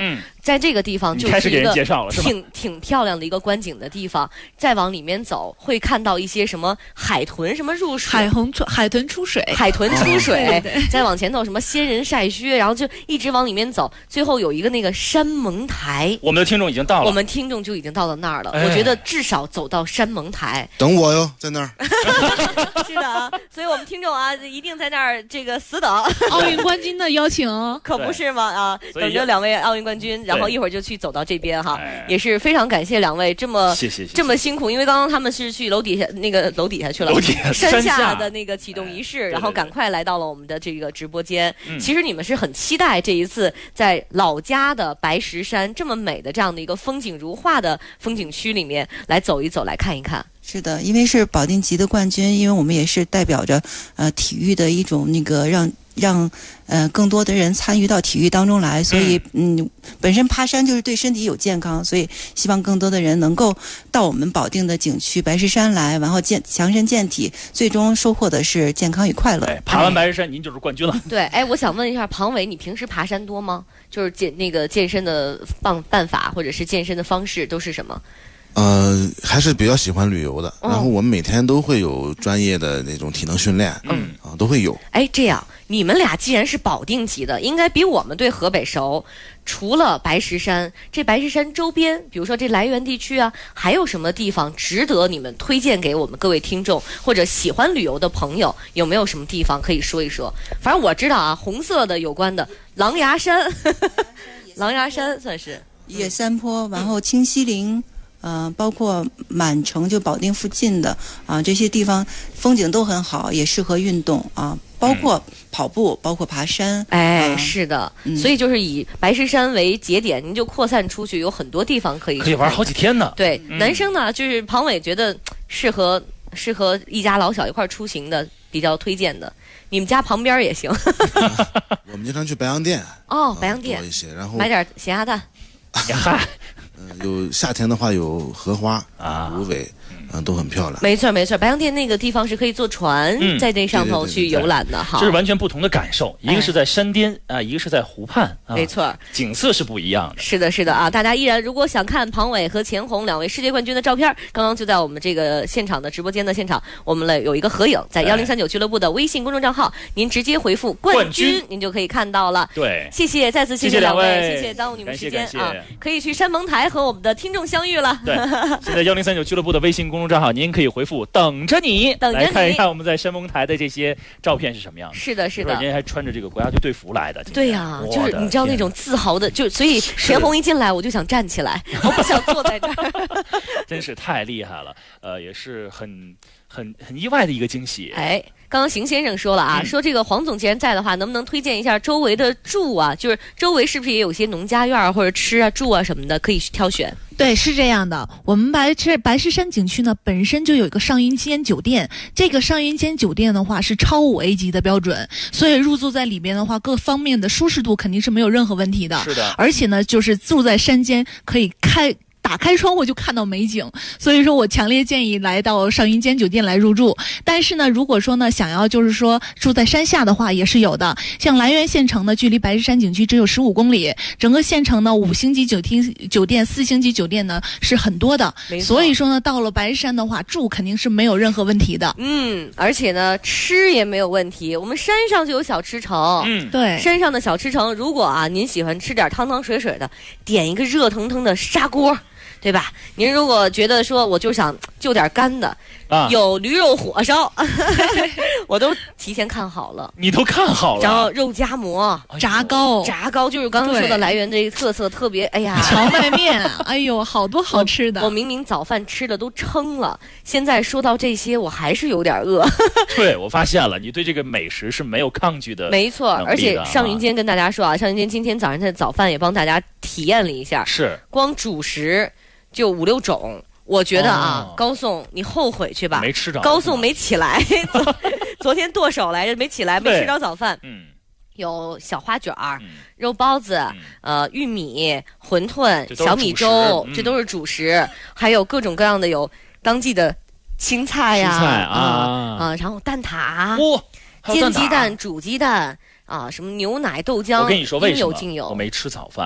在这个地方就是开始给一个人介绍了，是吧？ 挺漂亮的一个观景的地方。再往里面走，会看到一些什么海豚什么入水， 海豚出水， 对。再往前走，什么仙人晒靴，然后就一直往里面走，最后有一个那个山蒙台。 我们的听众已经到了， 我们听众就已经到了那儿了。我觉得至少走到山蒙台， 等我哟，在那儿。 是的啊，所以我们听众啊，一定在那儿这个死等奥运冠军的邀请， 可不是吗？啊，等着2位奥运冠军，然后一会儿就去走到这边哈，也是非常感谢2位这么辛苦，因为刚刚他们是去楼底下去了，山下的那个启动仪式，然后赶快来到了我们的这个直播间。其实你们是很期待这一次在老家的白石山这么美的这样的一个风景如画的风景区里面来走一走，来看一看。 是的，因为是保定级的冠军，因为我们也是代表着体育的一种那个让更多的人参与到体育当中来，所以本身爬山就是对身体有健康，所以希望更多的人能够到我们保定的景区白石山来，然后强身健体，最终收获的是健康与快乐。 爬完白石山您就是冠军了。 对，我想问一下庞伟，你平时爬山多吗？就是健身的办法或者是健身的方式都是什么？ 还是比较喜欢旅游的，然后我们每天都会有专业的那种体能训练，都会有。 这样你们俩既然是保定级的，应该比我们对河北熟。除了白石山，这白石山周边，比如说这涞源地区啊，还有什么地方值得你们推荐给我们各位听众或者喜欢旅游的朋友？有没有什么地方可以说一说？反正我知道啊，红色的有关的狼牙山，狼牙山算是野山坡，然后清西陵。包括满城就保定附近的这些地方风景都很好，也适合运动啊，包括跑步，包括爬山。 是的，所以就是以白石山为节点，您就扩散出去，有很多地方可以玩好几天呢。 对，男生呢，就是庞伟觉得适合一家老小一块出行的，比较推荐的。你们家旁边也行。 我们经常去白洋淀。 白洋淀多一些，然后买点咸鸭蛋。 有夏天的话有荷花芦苇，都很漂亮。 没错，白洋淀那个地方是可以坐船在那上头去游览的哈。 这是完全不同的感受，一个是在山巅一个是在湖畔， 没错， 景色是不一样的。 是的啊！大家依然如果想看庞伟和钱红2位世界冠军的照片，刚刚就在我们这个现场的直播间的现场，我们有一个合影，在1039俱乐部的微信公众账号，您直接回复冠军，您就可以看到了。 对， 再次谢谢2位， 谢谢耽误你们时间啊！可以去山蒙台和我们的听众相遇了。 对，现在1039俱乐部的微信公众账号，您可以回复等着你来看一看我们在山蒙台的这些照片是什么样的。 是的人还穿着这个国家队队服来的。 对呀，就是你知道那种自豪的，所以钱红一进来我就想站起来，我不想坐在这儿。 真是太厉害了，也是很意外的一个惊喜。 刚刚邢先生说了啊，说这个黄总既然在的话，能不能推荐一下周围的住啊？就是周围是不是也有些农家院或者吃啊住啊什么的可以挑选？ 对，是这样的。我们白石山景区呢，本身就有一个上云间酒店。这个上云间酒店的话是超5A 级的标准，所以入住在里边的话，各方面的舒适度肯定是没有任何问题的。 是的， 而且呢，就是住在山间可以打开窗户就看到美景，所以说我强烈建议来到上云间酒店来入住。但是呢，如果说呢想要就是说住在山下的话，也是有的。像涞源县城呢，距离白石山景区只有15公里，整个县城呢5星级酒店、4星级酒店呢是很多的。所以说呢，到了白石山的话，住肯定是没有任何问题的。 而且呢，吃也没有问题。我们山上就有小吃城， 对， 山上的小吃城，如果您喜欢吃点汤汤水水的，点一个热腾腾的砂锅。对吧？您如果觉得说我就想就点干的，有驴肉火烧，我都提前看好了。 你都看好了？ 然后肉夹馍、 炸糕就是刚刚说的涞源这个特色，特别荞麦面，哎呦，好多好吃的。 我明明早饭吃的都撑了，现在说到这些，我还是有点饿。 对，我发现了，你对这个美食是没有抗拒的。 没错，而且上云间跟大家说啊，上云间今天早上的早饭也帮大家体验了一下， 是光主食。就5、6种，我觉得高颂你后悔去吧， 没吃着， 高颂没起来，昨天剁手来着，没起来，没吃着早饭。有小花卷儿、肉包子、玉米、馄饨、小米粥，这都是主食，还有各种各样的有当季的青菜呀，然后蛋挞、煎鸡蛋、煮鸡蛋什么牛奶、豆浆， 我跟你说为什么应有尽有。 我没吃早饭。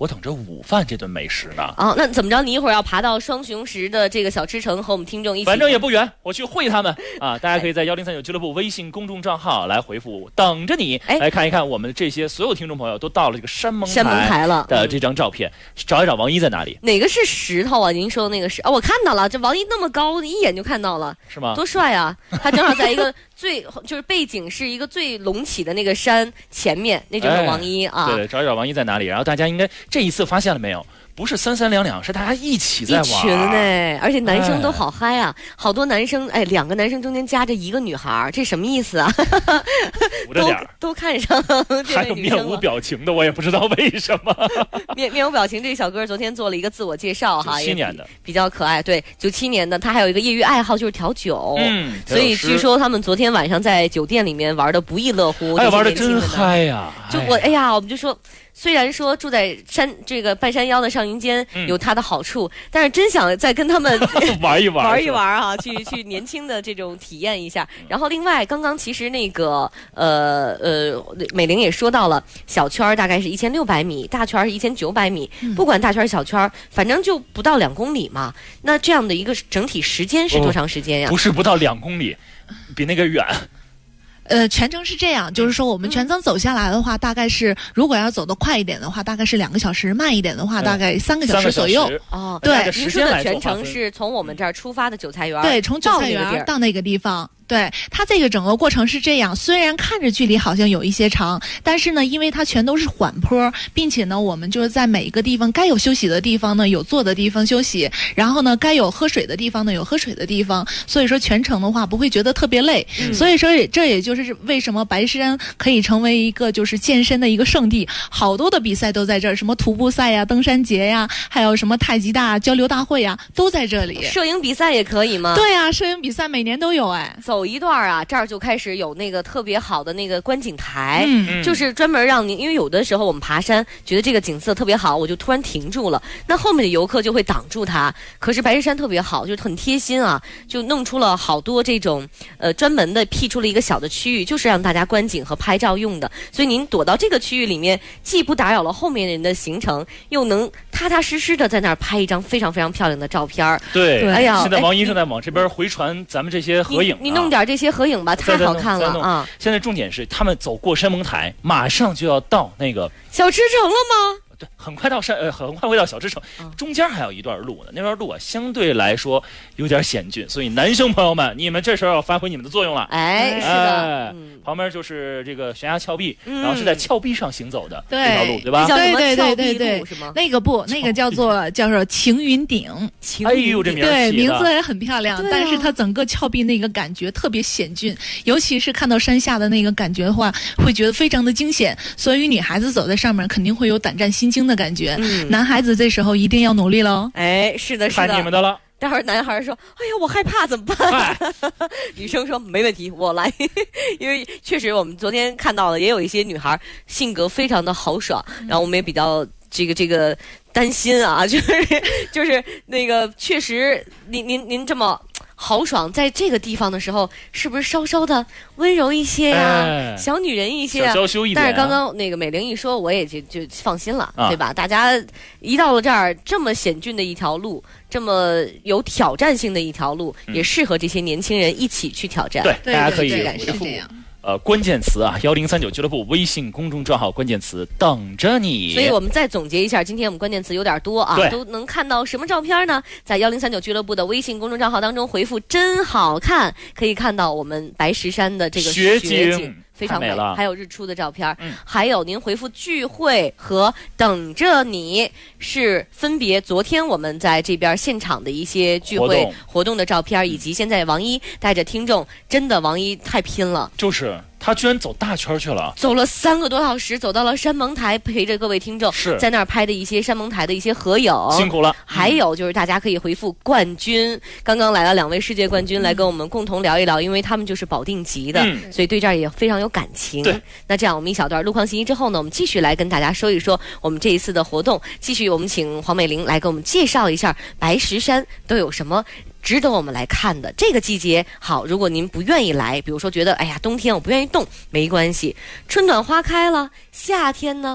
我等着午饭这顿美食呢。 哦，那怎么着？你一会儿要爬到双雄石的这个小吃城，和我们听众一起。 反正也不远，我去会他们啊！大家可以在1039俱乐部微信公众账号来回复“等着你”，来看一看我们这些所有听众朋友都到了这个山盟台了的这张照片，找一找王一在哪里？ 哪个是石头啊？您说的那个是我看到了，这王一那么高，一眼就看到了， 是吗？ 多帅啊！他正好在一个就是背景是一个最隆起的那个山前面，那就是王一啊。 对，找一找王一在哪里？然后大家应该这一次发现了没有？不是3-32-2，是大家一起在玩， 一群哎，而且男生都好嗨啊，好多男生哎，2个男生中间夹着1个女孩，这什么意思啊？ 捂着点都看上还有面无表情的，我也不知道为什么。 面无表情，这小哥昨天做了一个自我介绍哈 ，97年的， 比较可爱。对，97年的，他还有一个业余爱好就是调酒，所以据说他们昨天晚上在酒店里面玩的不亦乐乎， 哎，玩的真嗨呀！ 就我们就说。虽然说住在这个半山腰的上云间有它的好处，但是真想再跟他们玩一玩啊，去年轻的这种体验一下。然后另外，刚刚其实那个美玲也说到了，小圈大概是1600米，大圈是1900米。不管大圈小圈，反正就不到2公里嘛。那这样的一个整体时间是多长时间呀？ 不是不到2公里，比那个远。 全程是这样，就是说我们全程走下来的话，大概是如果要走得快一点的话，大概是2个小时；慢一点的话，大概3个小时左右。 哦，对，您说的全程是从我们这儿出发的韭菜园， 对，从韭菜园到那个地方。对，它这个整个过程是这样，虽然看着距离好像有一些长，但是呢，因为它全都是缓坡，并且呢，我们就是在每一个地方该有休息的地方呢，有坐的地方休息，然后呢，该有喝水的地方呢，有喝水的地方，所以说全程的话不会觉得特别累。所以说这也就是为什么白石山可以成为一个就是健身的一个圣地，好多的比赛都在这儿，什么徒步赛呀、登山节呀，还有什么太极大交流大会呀，都在这里。 摄影比赛也可以吗？ 对啊，摄影比赛每年都有哎。 走一段啊，这儿就开始有那个特别好的那个观景台，就是专门让您，因为有的时候我们爬山觉得这个景色特别好，我就突然停住了，那后面的游客就会挡住它。可是白石山特别好，就是很贴心啊，就弄出了好多这种专门的辟出了一个小的区域，就是让大家观景和拍照用的。所以您躲到这个区域里面，既不打扰了后面人的行程，又能踏踏实实的在那儿拍一张非常非常漂亮的照片。 对，哎呀，现在王一正在往这边回传咱们这些合影， 你弄点这些合影吧，太好看了啊！ 现在重点是他们走过山盟台，马上就要到那个小吃城了吗？ 对，很快会到小吃城，中间还有一段路呢。那段路啊，相对来说有点险峻，所以男生朋友们，你们这时候要发挥你们的作用了。 哎，是的， 旁边就是这个悬崖峭壁，然后是在峭壁上行走的这条路，对吧？ 对，那个不，那个叫做晴云顶。 哎呦，这名对，名字也很漂亮，但是它整个峭壁那个感觉特别险峻，尤其是看到山下的那个感觉的话，会觉得非常的惊险。所以女孩子走在上面肯定会有胆战心惊的感觉。男孩子这时候一定要努力喽。 哎，是的， 看你们的了。 待会儿男孩说：“哎呀，我害怕，怎么办？”女生说：“没问题，我来。”因为确实我们昨天看到了，也有一些女孩性格非常的豪爽，然后我们也比较这个担心啊，就是那个确实您这么豪爽，在这个地方的时候，是不是稍稍的温柔一些呀，小女人一些啊？ 小娇羞一点。 但是刚刚那个美玲一说，我也就放心了，对吧？大家一到了这儿，这么险峻的一条路，这么有挑战性的一条路，也适合这些年轻人一起去挑战。 对，大家可以回复关键词啊，1039俱乐部微信公众账号关键词等着你。 所以我们再总结一下，今天我们关键词有点多啊，都能看到什么照片呢？在1039俱乐部的微信公众账号当中回复真好看，可以看到我们白石山的这个雪景。非常美了，还有日出的照片，还有您回复聚会和等着你，是分别昨天我们在这边现场的一些聚会活动的照片，以及现在王一带着听众，真的王一太拼了， 就是他居然走大圈去了， 走了3个多小时，走到了山盟台，陪着各位听众在那儿拍的一些山盟台的一些合影， 辛苦了。 还有就是大家可以回复冠军，刚刚来了2位世界冠军来跟我们共同聊一聊，因为他们就是保定级的，所以对这儿也非常有感情。 对， 那这样我们一小段路况信息之后呢，我们继续来跟大家说一说我们这一次的活动。继续我们请黄美玲来给我们介绍一下白石山都有什么值得我们来看的。这个季节好，如果您不愿意来，比如说觉得哎呀冬天我不愿意动，没关系，春暖花开了，夏天呢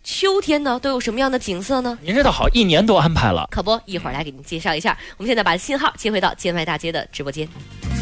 秋天呢都有什么样的景色呢？ 您这倒好，一年都安排了。 可不，一会儿来给您介绍一下。我们现在把信号接回到建外大街的直播间。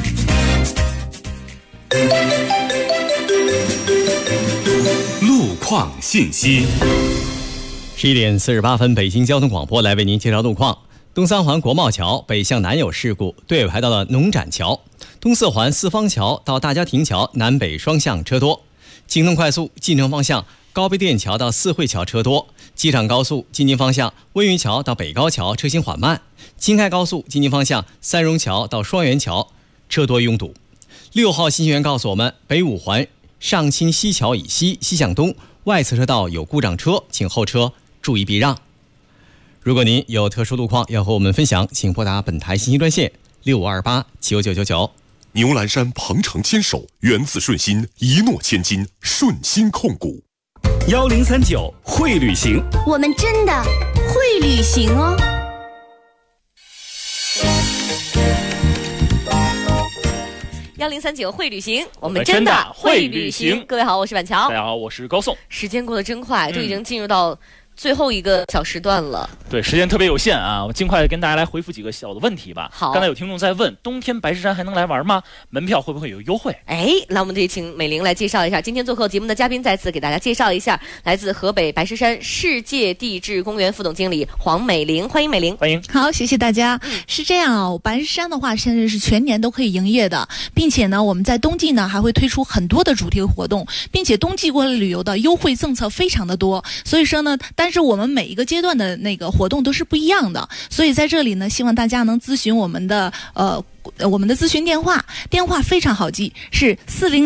路况信息。 11点48分，北京交通广播来为您介绍路况。东三环国贸桥北向南有事故，队尾排到了农展桥。东四环四方桥到大家庭桥南北双向车多。京通快速进城方向高碑店桥到四惠桥车多。机场高速进京方向温榆桥到北高桥车行缓慢。京开高速进京方向三荣桥到双元桥车多拥堵。6号信息员告诉我们，北五环上清西桥以西西向东外侧车道有故障车，请后车注意避让。如果您有特殊路况要和我们分享，请拨打本台信息专线65289999。 牛栏山鹏程坚守，源自顺心，一诺千金，顺心控股。 1039会旅行， 我们真的会旅行哦。 1039会旅行，我们真的会旅行。各位好，我是板桥。 大家好，我是高颂。 时间过得真快，都已经进入到最后一个小时段了。 对，时间特别有限啊，我尽快跟大家来回复几个小的问题吧。 好， 刚才有听众在问，冬天白石山还能来玩吗？门票会不会有优惠？ 那我们这请美玲来介绍一下。今天做客节目的嘉宾，再次给大家介绍一下，来自河北白石山世界地质公园副总经理黄美玲，欢迎美玲。 欢迎。 好，谢谢大家。是这样啊，白石山的话现在是全年都可以营业的，并且呢，我们在冬季呢还会推出很多的主题活动，并且冬季过来旅游的优惠政策非常的多。所以说呢，但是我们每一个阶段的那个活动都是不一样的，所以在这里呢，希望大家能咨询我们的咨询电话非常好记，是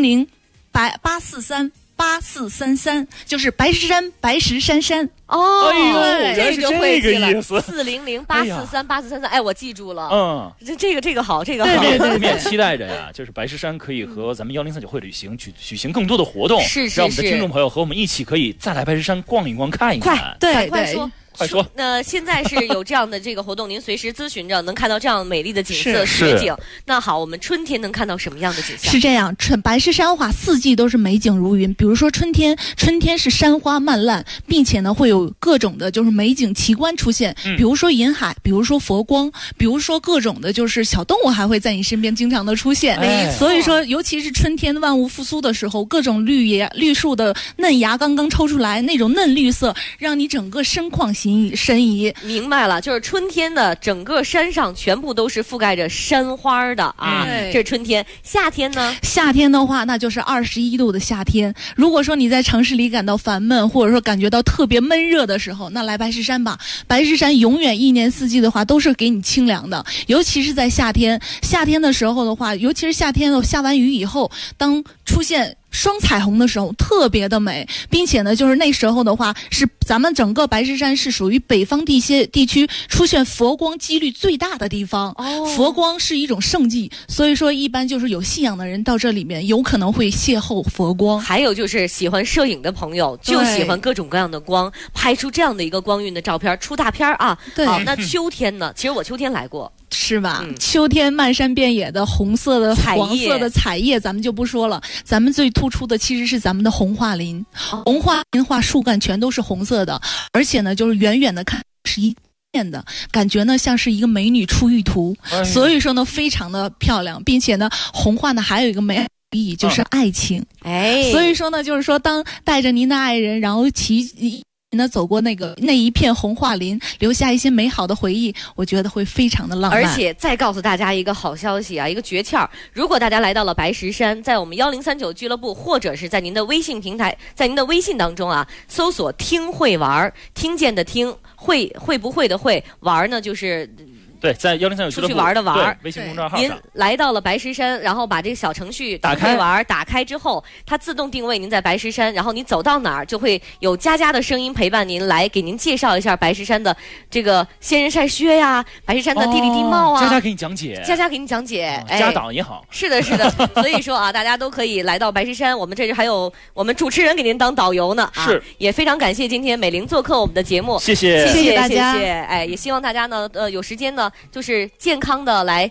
400-843-8433，就是白石山山。 哦， 这个会记了意思。 400-843-8433，我记住了。这个好，这个好。 对。 我们也期待着呀，就是白石山可以和咱们1039会旅行举行更多的活动，让我们的听众朋友和我们一起可以再来白石山逛一逛、看一看。 快说。 快说， 那现在是有这样的这个活动，您随时咨询着，能看到这样美丽的景色雪景。那好，我们春天能看到什么样的景象？ 是这样，白石山话四季都是美景如云。比如说春天是山花漫烂，并且呢会有各种的就是美景奇观出现，比如说银海，比如说佛光，比如说各种的就是小动物还会在你身边经常的出现。所以说，尤其是春天万物复苏的时候，各种绿树的嫩芽刚刚抽出来，那种嫩绿色，让你整个身旷神怡。 明白了，就是春天的整个山上全部都是覆盖着山花的啊，这是春天。夏天呢？ 夏天的话，那就是21度的夏天。如果说你在城市里感到烦闷，或者说感觉到特别闷热的时候，那来白石山吧。白石山永远一年四季的话都是给你清凉的，尤其是在夏天的时候的话，尤其是夏天下完雨以后，当出现双彩虹的时候特别的美，并且呢就是那时候的话是咱们整个白石山是属于北方地区出现佛光几率最大的地方。佛光是一种圣迹，所以说一般就是有信仰的人到这里面有可能会邂逅佛光。 还有就是喜欢摄影的朋友就喜欢各种各样的光，拍出这样的一个光晕的照片，出大片啊。好，那秋天呢？其实我秋天来过。 是吧？秋天漫山遍野的红色的、黄色的彩叶，咱们就不说了。咱们最突出的其实是咱们的红桦林。红桦林话树干全都是红色的，而且呢，就是远远的看是一片的感觉呢，像是一个美女出浴图。所以说呢，非常的漂亮，并且呢，红桦呢还有一个美意义就是爱情。所以说呢，就是说当带着您的爱人，然后走过那一片红桦林，留下一些美好的回忆，我觉得会非常的浪漫。 而且再告诉大家一个好消息啊，一个诀窍，如果大家来到了白石山，在我们1039俱乐部，或者是在您的微信平台，在您的微信当中啊，搜索听会玩，听见的听，会不会的会，玩呢就是对，在1039俱乐部出去玩的玩， 微信公众号上。 您来到了白石山，然后把这个小程序打开之后，它自动定位您在白石山，然后你走到哪儿就会有佳佳的声音陪伴您，来给您介绍一下白石山的这个仙人晒靴呀，白石山的地理地貌啊。 佳佳给你讲解。家导你好。 是的，所以说啊，大家都可以来到白石山，我们这里还有我们主持人给您当导游呢。 是， 也非常感谢今天美玲做客我们的节目， 谢谢大家。 也希望大家呢，有时间呢，就是健康的来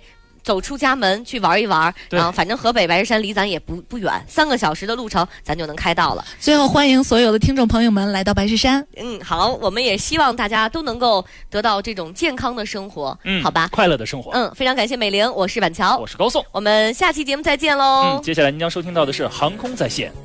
走出家门去玩一玩，然后反正河北白石山离咱也不远，3个小时的路程咱就能开到了。 最后欢迎所有的听众朋友们来到白石山。 好，我们也希望大家都能够得到这种健康的生活，好吧， 快乐的生活。 非常感谢美玲，我是板桥， 我是高颂， 我们下期节目再见喽。 接下来您将收听到的是航空在线。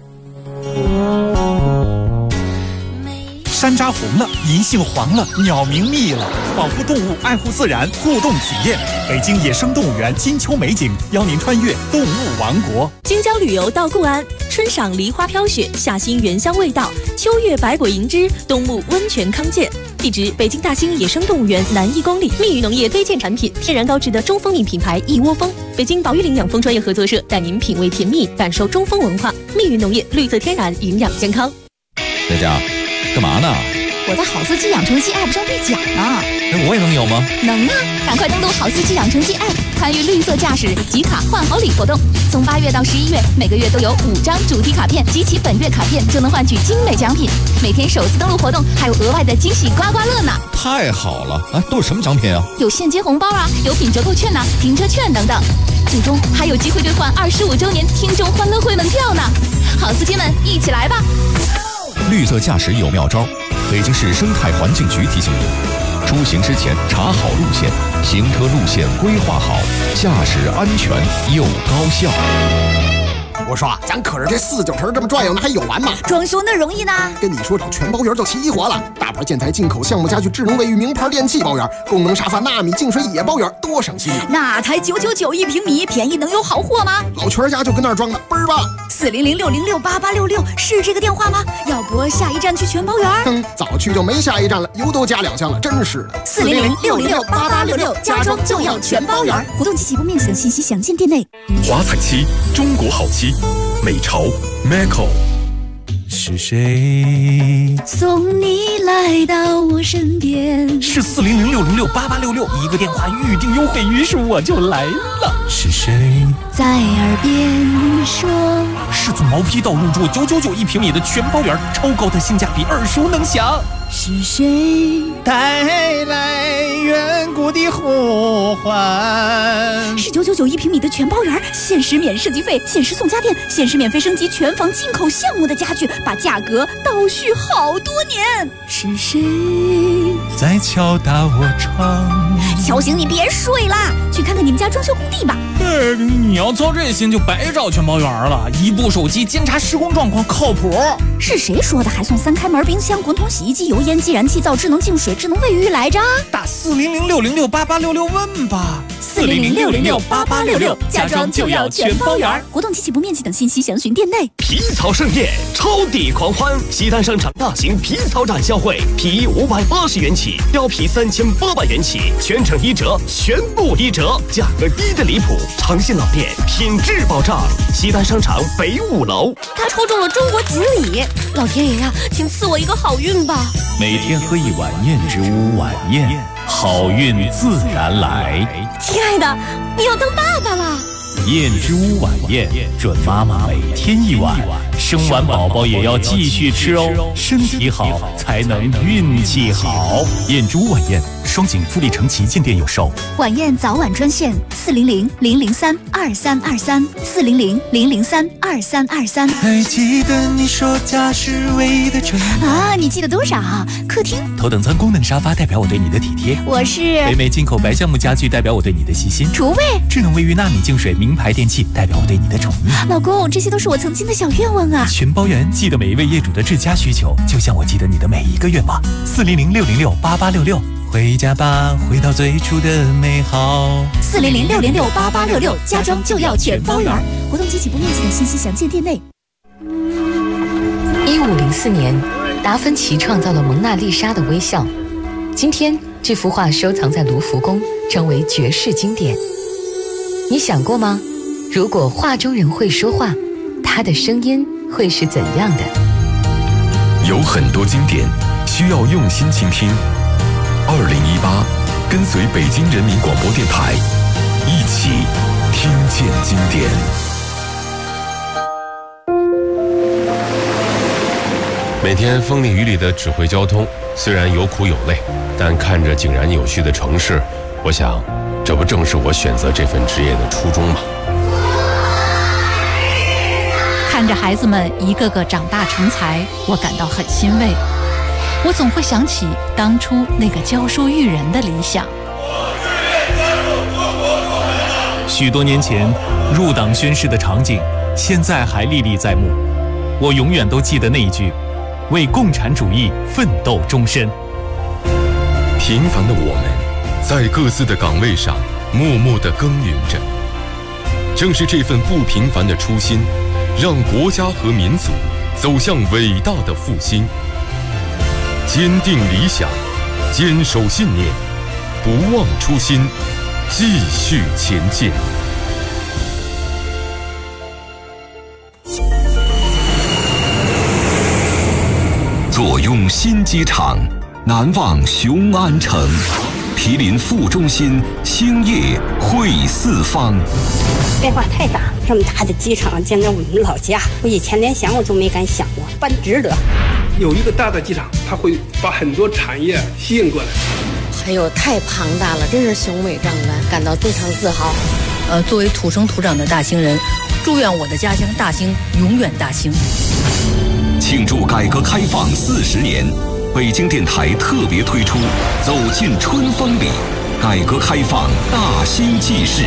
山楂红了，银杏黄了，鸟鸣密了，保护动物，爱护自然，互动体验。北京野生动物园金秋美景，邀您穿越动物王国。 京郊旅游到固安，春赏梨花飘雪，夏兴原香味道，秋月百果银枝，冬沐温泉康健。地址：北京大兴野生动物园南1公里。蜜语农业推荐产品：天然高质的中风蜜品牌一窝蜂。北京保育领养蜂专业合作社带您品味甜蜜，感受中风文化。蜜语农业，绿色天然，营养健康。 佳佳，干嘛呢？ 我在好司机养成记 App 上兑奖呢。 那我也能有吗？ 能啊！赶快登录好司机养成记 App， 参与绿色驾驶集卡换好礼活动。从8月到11月，每个月都有5张主题卡片，集齐本月卡片就能换取精美奖品。每天首次登录活动还有额外的惊喜刮刮乐呢！ 太好了！都有什么奖品啊？ 有现金红包啊，有品折扣券啊，停车券等等。最终还有机会兑换25周年听众欢乐会门票呢！好司机们，一起来吧！ 绿色驾驶有妙招，北京市生态环境局提醒您：出行之前查好路线，行车路线规划好，驾驶安全又高效。 我说咱可是这4-9城这么转悠，那还有完吗？ 装修那容易呢？ 跟你说找全包园就齐活了，大牌建材、进口项目家具、智能卫浴、名牌电器包园，功能沙发、纳米净水也包园，多省心啊！ 那才999一平米，便宜能有好货吗？ 老全家就跟那儿装的，倍儿棒 ！400-606-8866是这个电话吗？要不下一站去全包园？ 早去就没下一站了，油都加2箱了，真是的。 400-606-8866，家装就要全包园。活动及其不面积等信息详见店内。 华彩漆，中国好漆，美潮 Maco。 是谁送你来到我身边？ 是400-606-8866，一个电话预定优惠，于是我就来了。是谁在耳边说？ 是从毛坯到入住999一平米的全包园，超高的性价比，耳熟能详。 是谁带来远古的呼唤？ 是999一平米的全包园，限时免设计费，限时送家电，限时免费升级全房进口项目的家具，把价格倒叙好多年。是谁在敲打我窗？ 小醒，你别睡啦，去看看你们家装修工地吧。 你要操这心就白找全包园了，一部手机监察施工状况靠谱。 是谁说的还送3开门冰箱、滚筒洗衣机、油烟机、燃气灶、智能净水、智能卫浴来着？ 打400-606-8866问吧。 400-606-8866，家装就要全包园。活动及其不面积等信息详询店内。 皮草盛宴，超抵狂欢！西单商场大型皮草展销会，皮衣580元起，貂皮3800元起，全程1折，全部1折，价格低的离谱。长信老店，品质保障。西单商场北5楼。 他抽中了中国锦鲤，老天爷呀，请赐我一个好运吧！ 每天喝一碗燕之屋晚宴，好运自然来。 亲爱的，你要当爸爸了。 燕之屋晚宴，准妈妈每天1碗，生完宝宝也要继续吃哦，身体好才能运气好。燕之屋晚宴，双井富力城旗舰店有售。 晚宴早晚专线400-003-2323，400-003-2323。 还记得你说家是唯一的纯啊？你记得多少？客厅头等舱功能沙发代表我对你的体贴， 我是北美进口白橡木家具代表我对你的细心， 厨卫智能卫浴纳米净水名牌电器代表我对你的宠溺。 老公，这些都是我曾经的小愿望啊！ 全包园记得每一位业主的至佳需求，就像我记得你的每一个愿望。400-606-8866，回家吧，回到最初的美好。 400-606-8866，家装就要全包园。活动及其不面积的信息详见店内。 1504年，达芬奇创造了蒙娜丽莎的微笑。今天，这幅画收藏在卢浮宫，成为绝世经典。你想过吗？如果画中人会说话，他的声音会是怎样的？ 有很多经典需要用心倾听。2018，跟随北京人民广播电台，一起听见经典。 每天风里雨里的指挥交通，虽然有苦有累，但看着井然有序的城市， 我想，这不正是我选择这份职业的初衷吗？ 看着孩子们一个个长大成才，我感到很欣慰。我总会想起当初那个教书育人的理想。 许多年前入党宣誓的场景，现在还历历在目。我永远都记得那一句：为共产主义奋斗终身。 平凡的我们，在各自的岗位上默默地耕耘着。正是这份不平凡的初心，让国家和民族走向伟大的复兴。坚定理想，坚守信念，不忘初心，继续前进。 坐拥新机场，难忘雄安城。毗邻副中心，兴业汇四方。 变化太大了，这么大的机场建在我们老家，我以前连想我都没敢想过，办值得。 有一个大的机场，它会把很多产业吸引过来。 哎呦，太庞大了，真是雄伟壮观，感到非常自豪。 作为土生土长的大兴人，祝愿我的家乡大兴永远大兴。 庆祝改革开放40年，北京电台特别推出《走进春风里》，改革开放大兴纪事。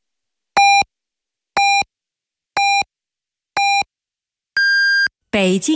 北京。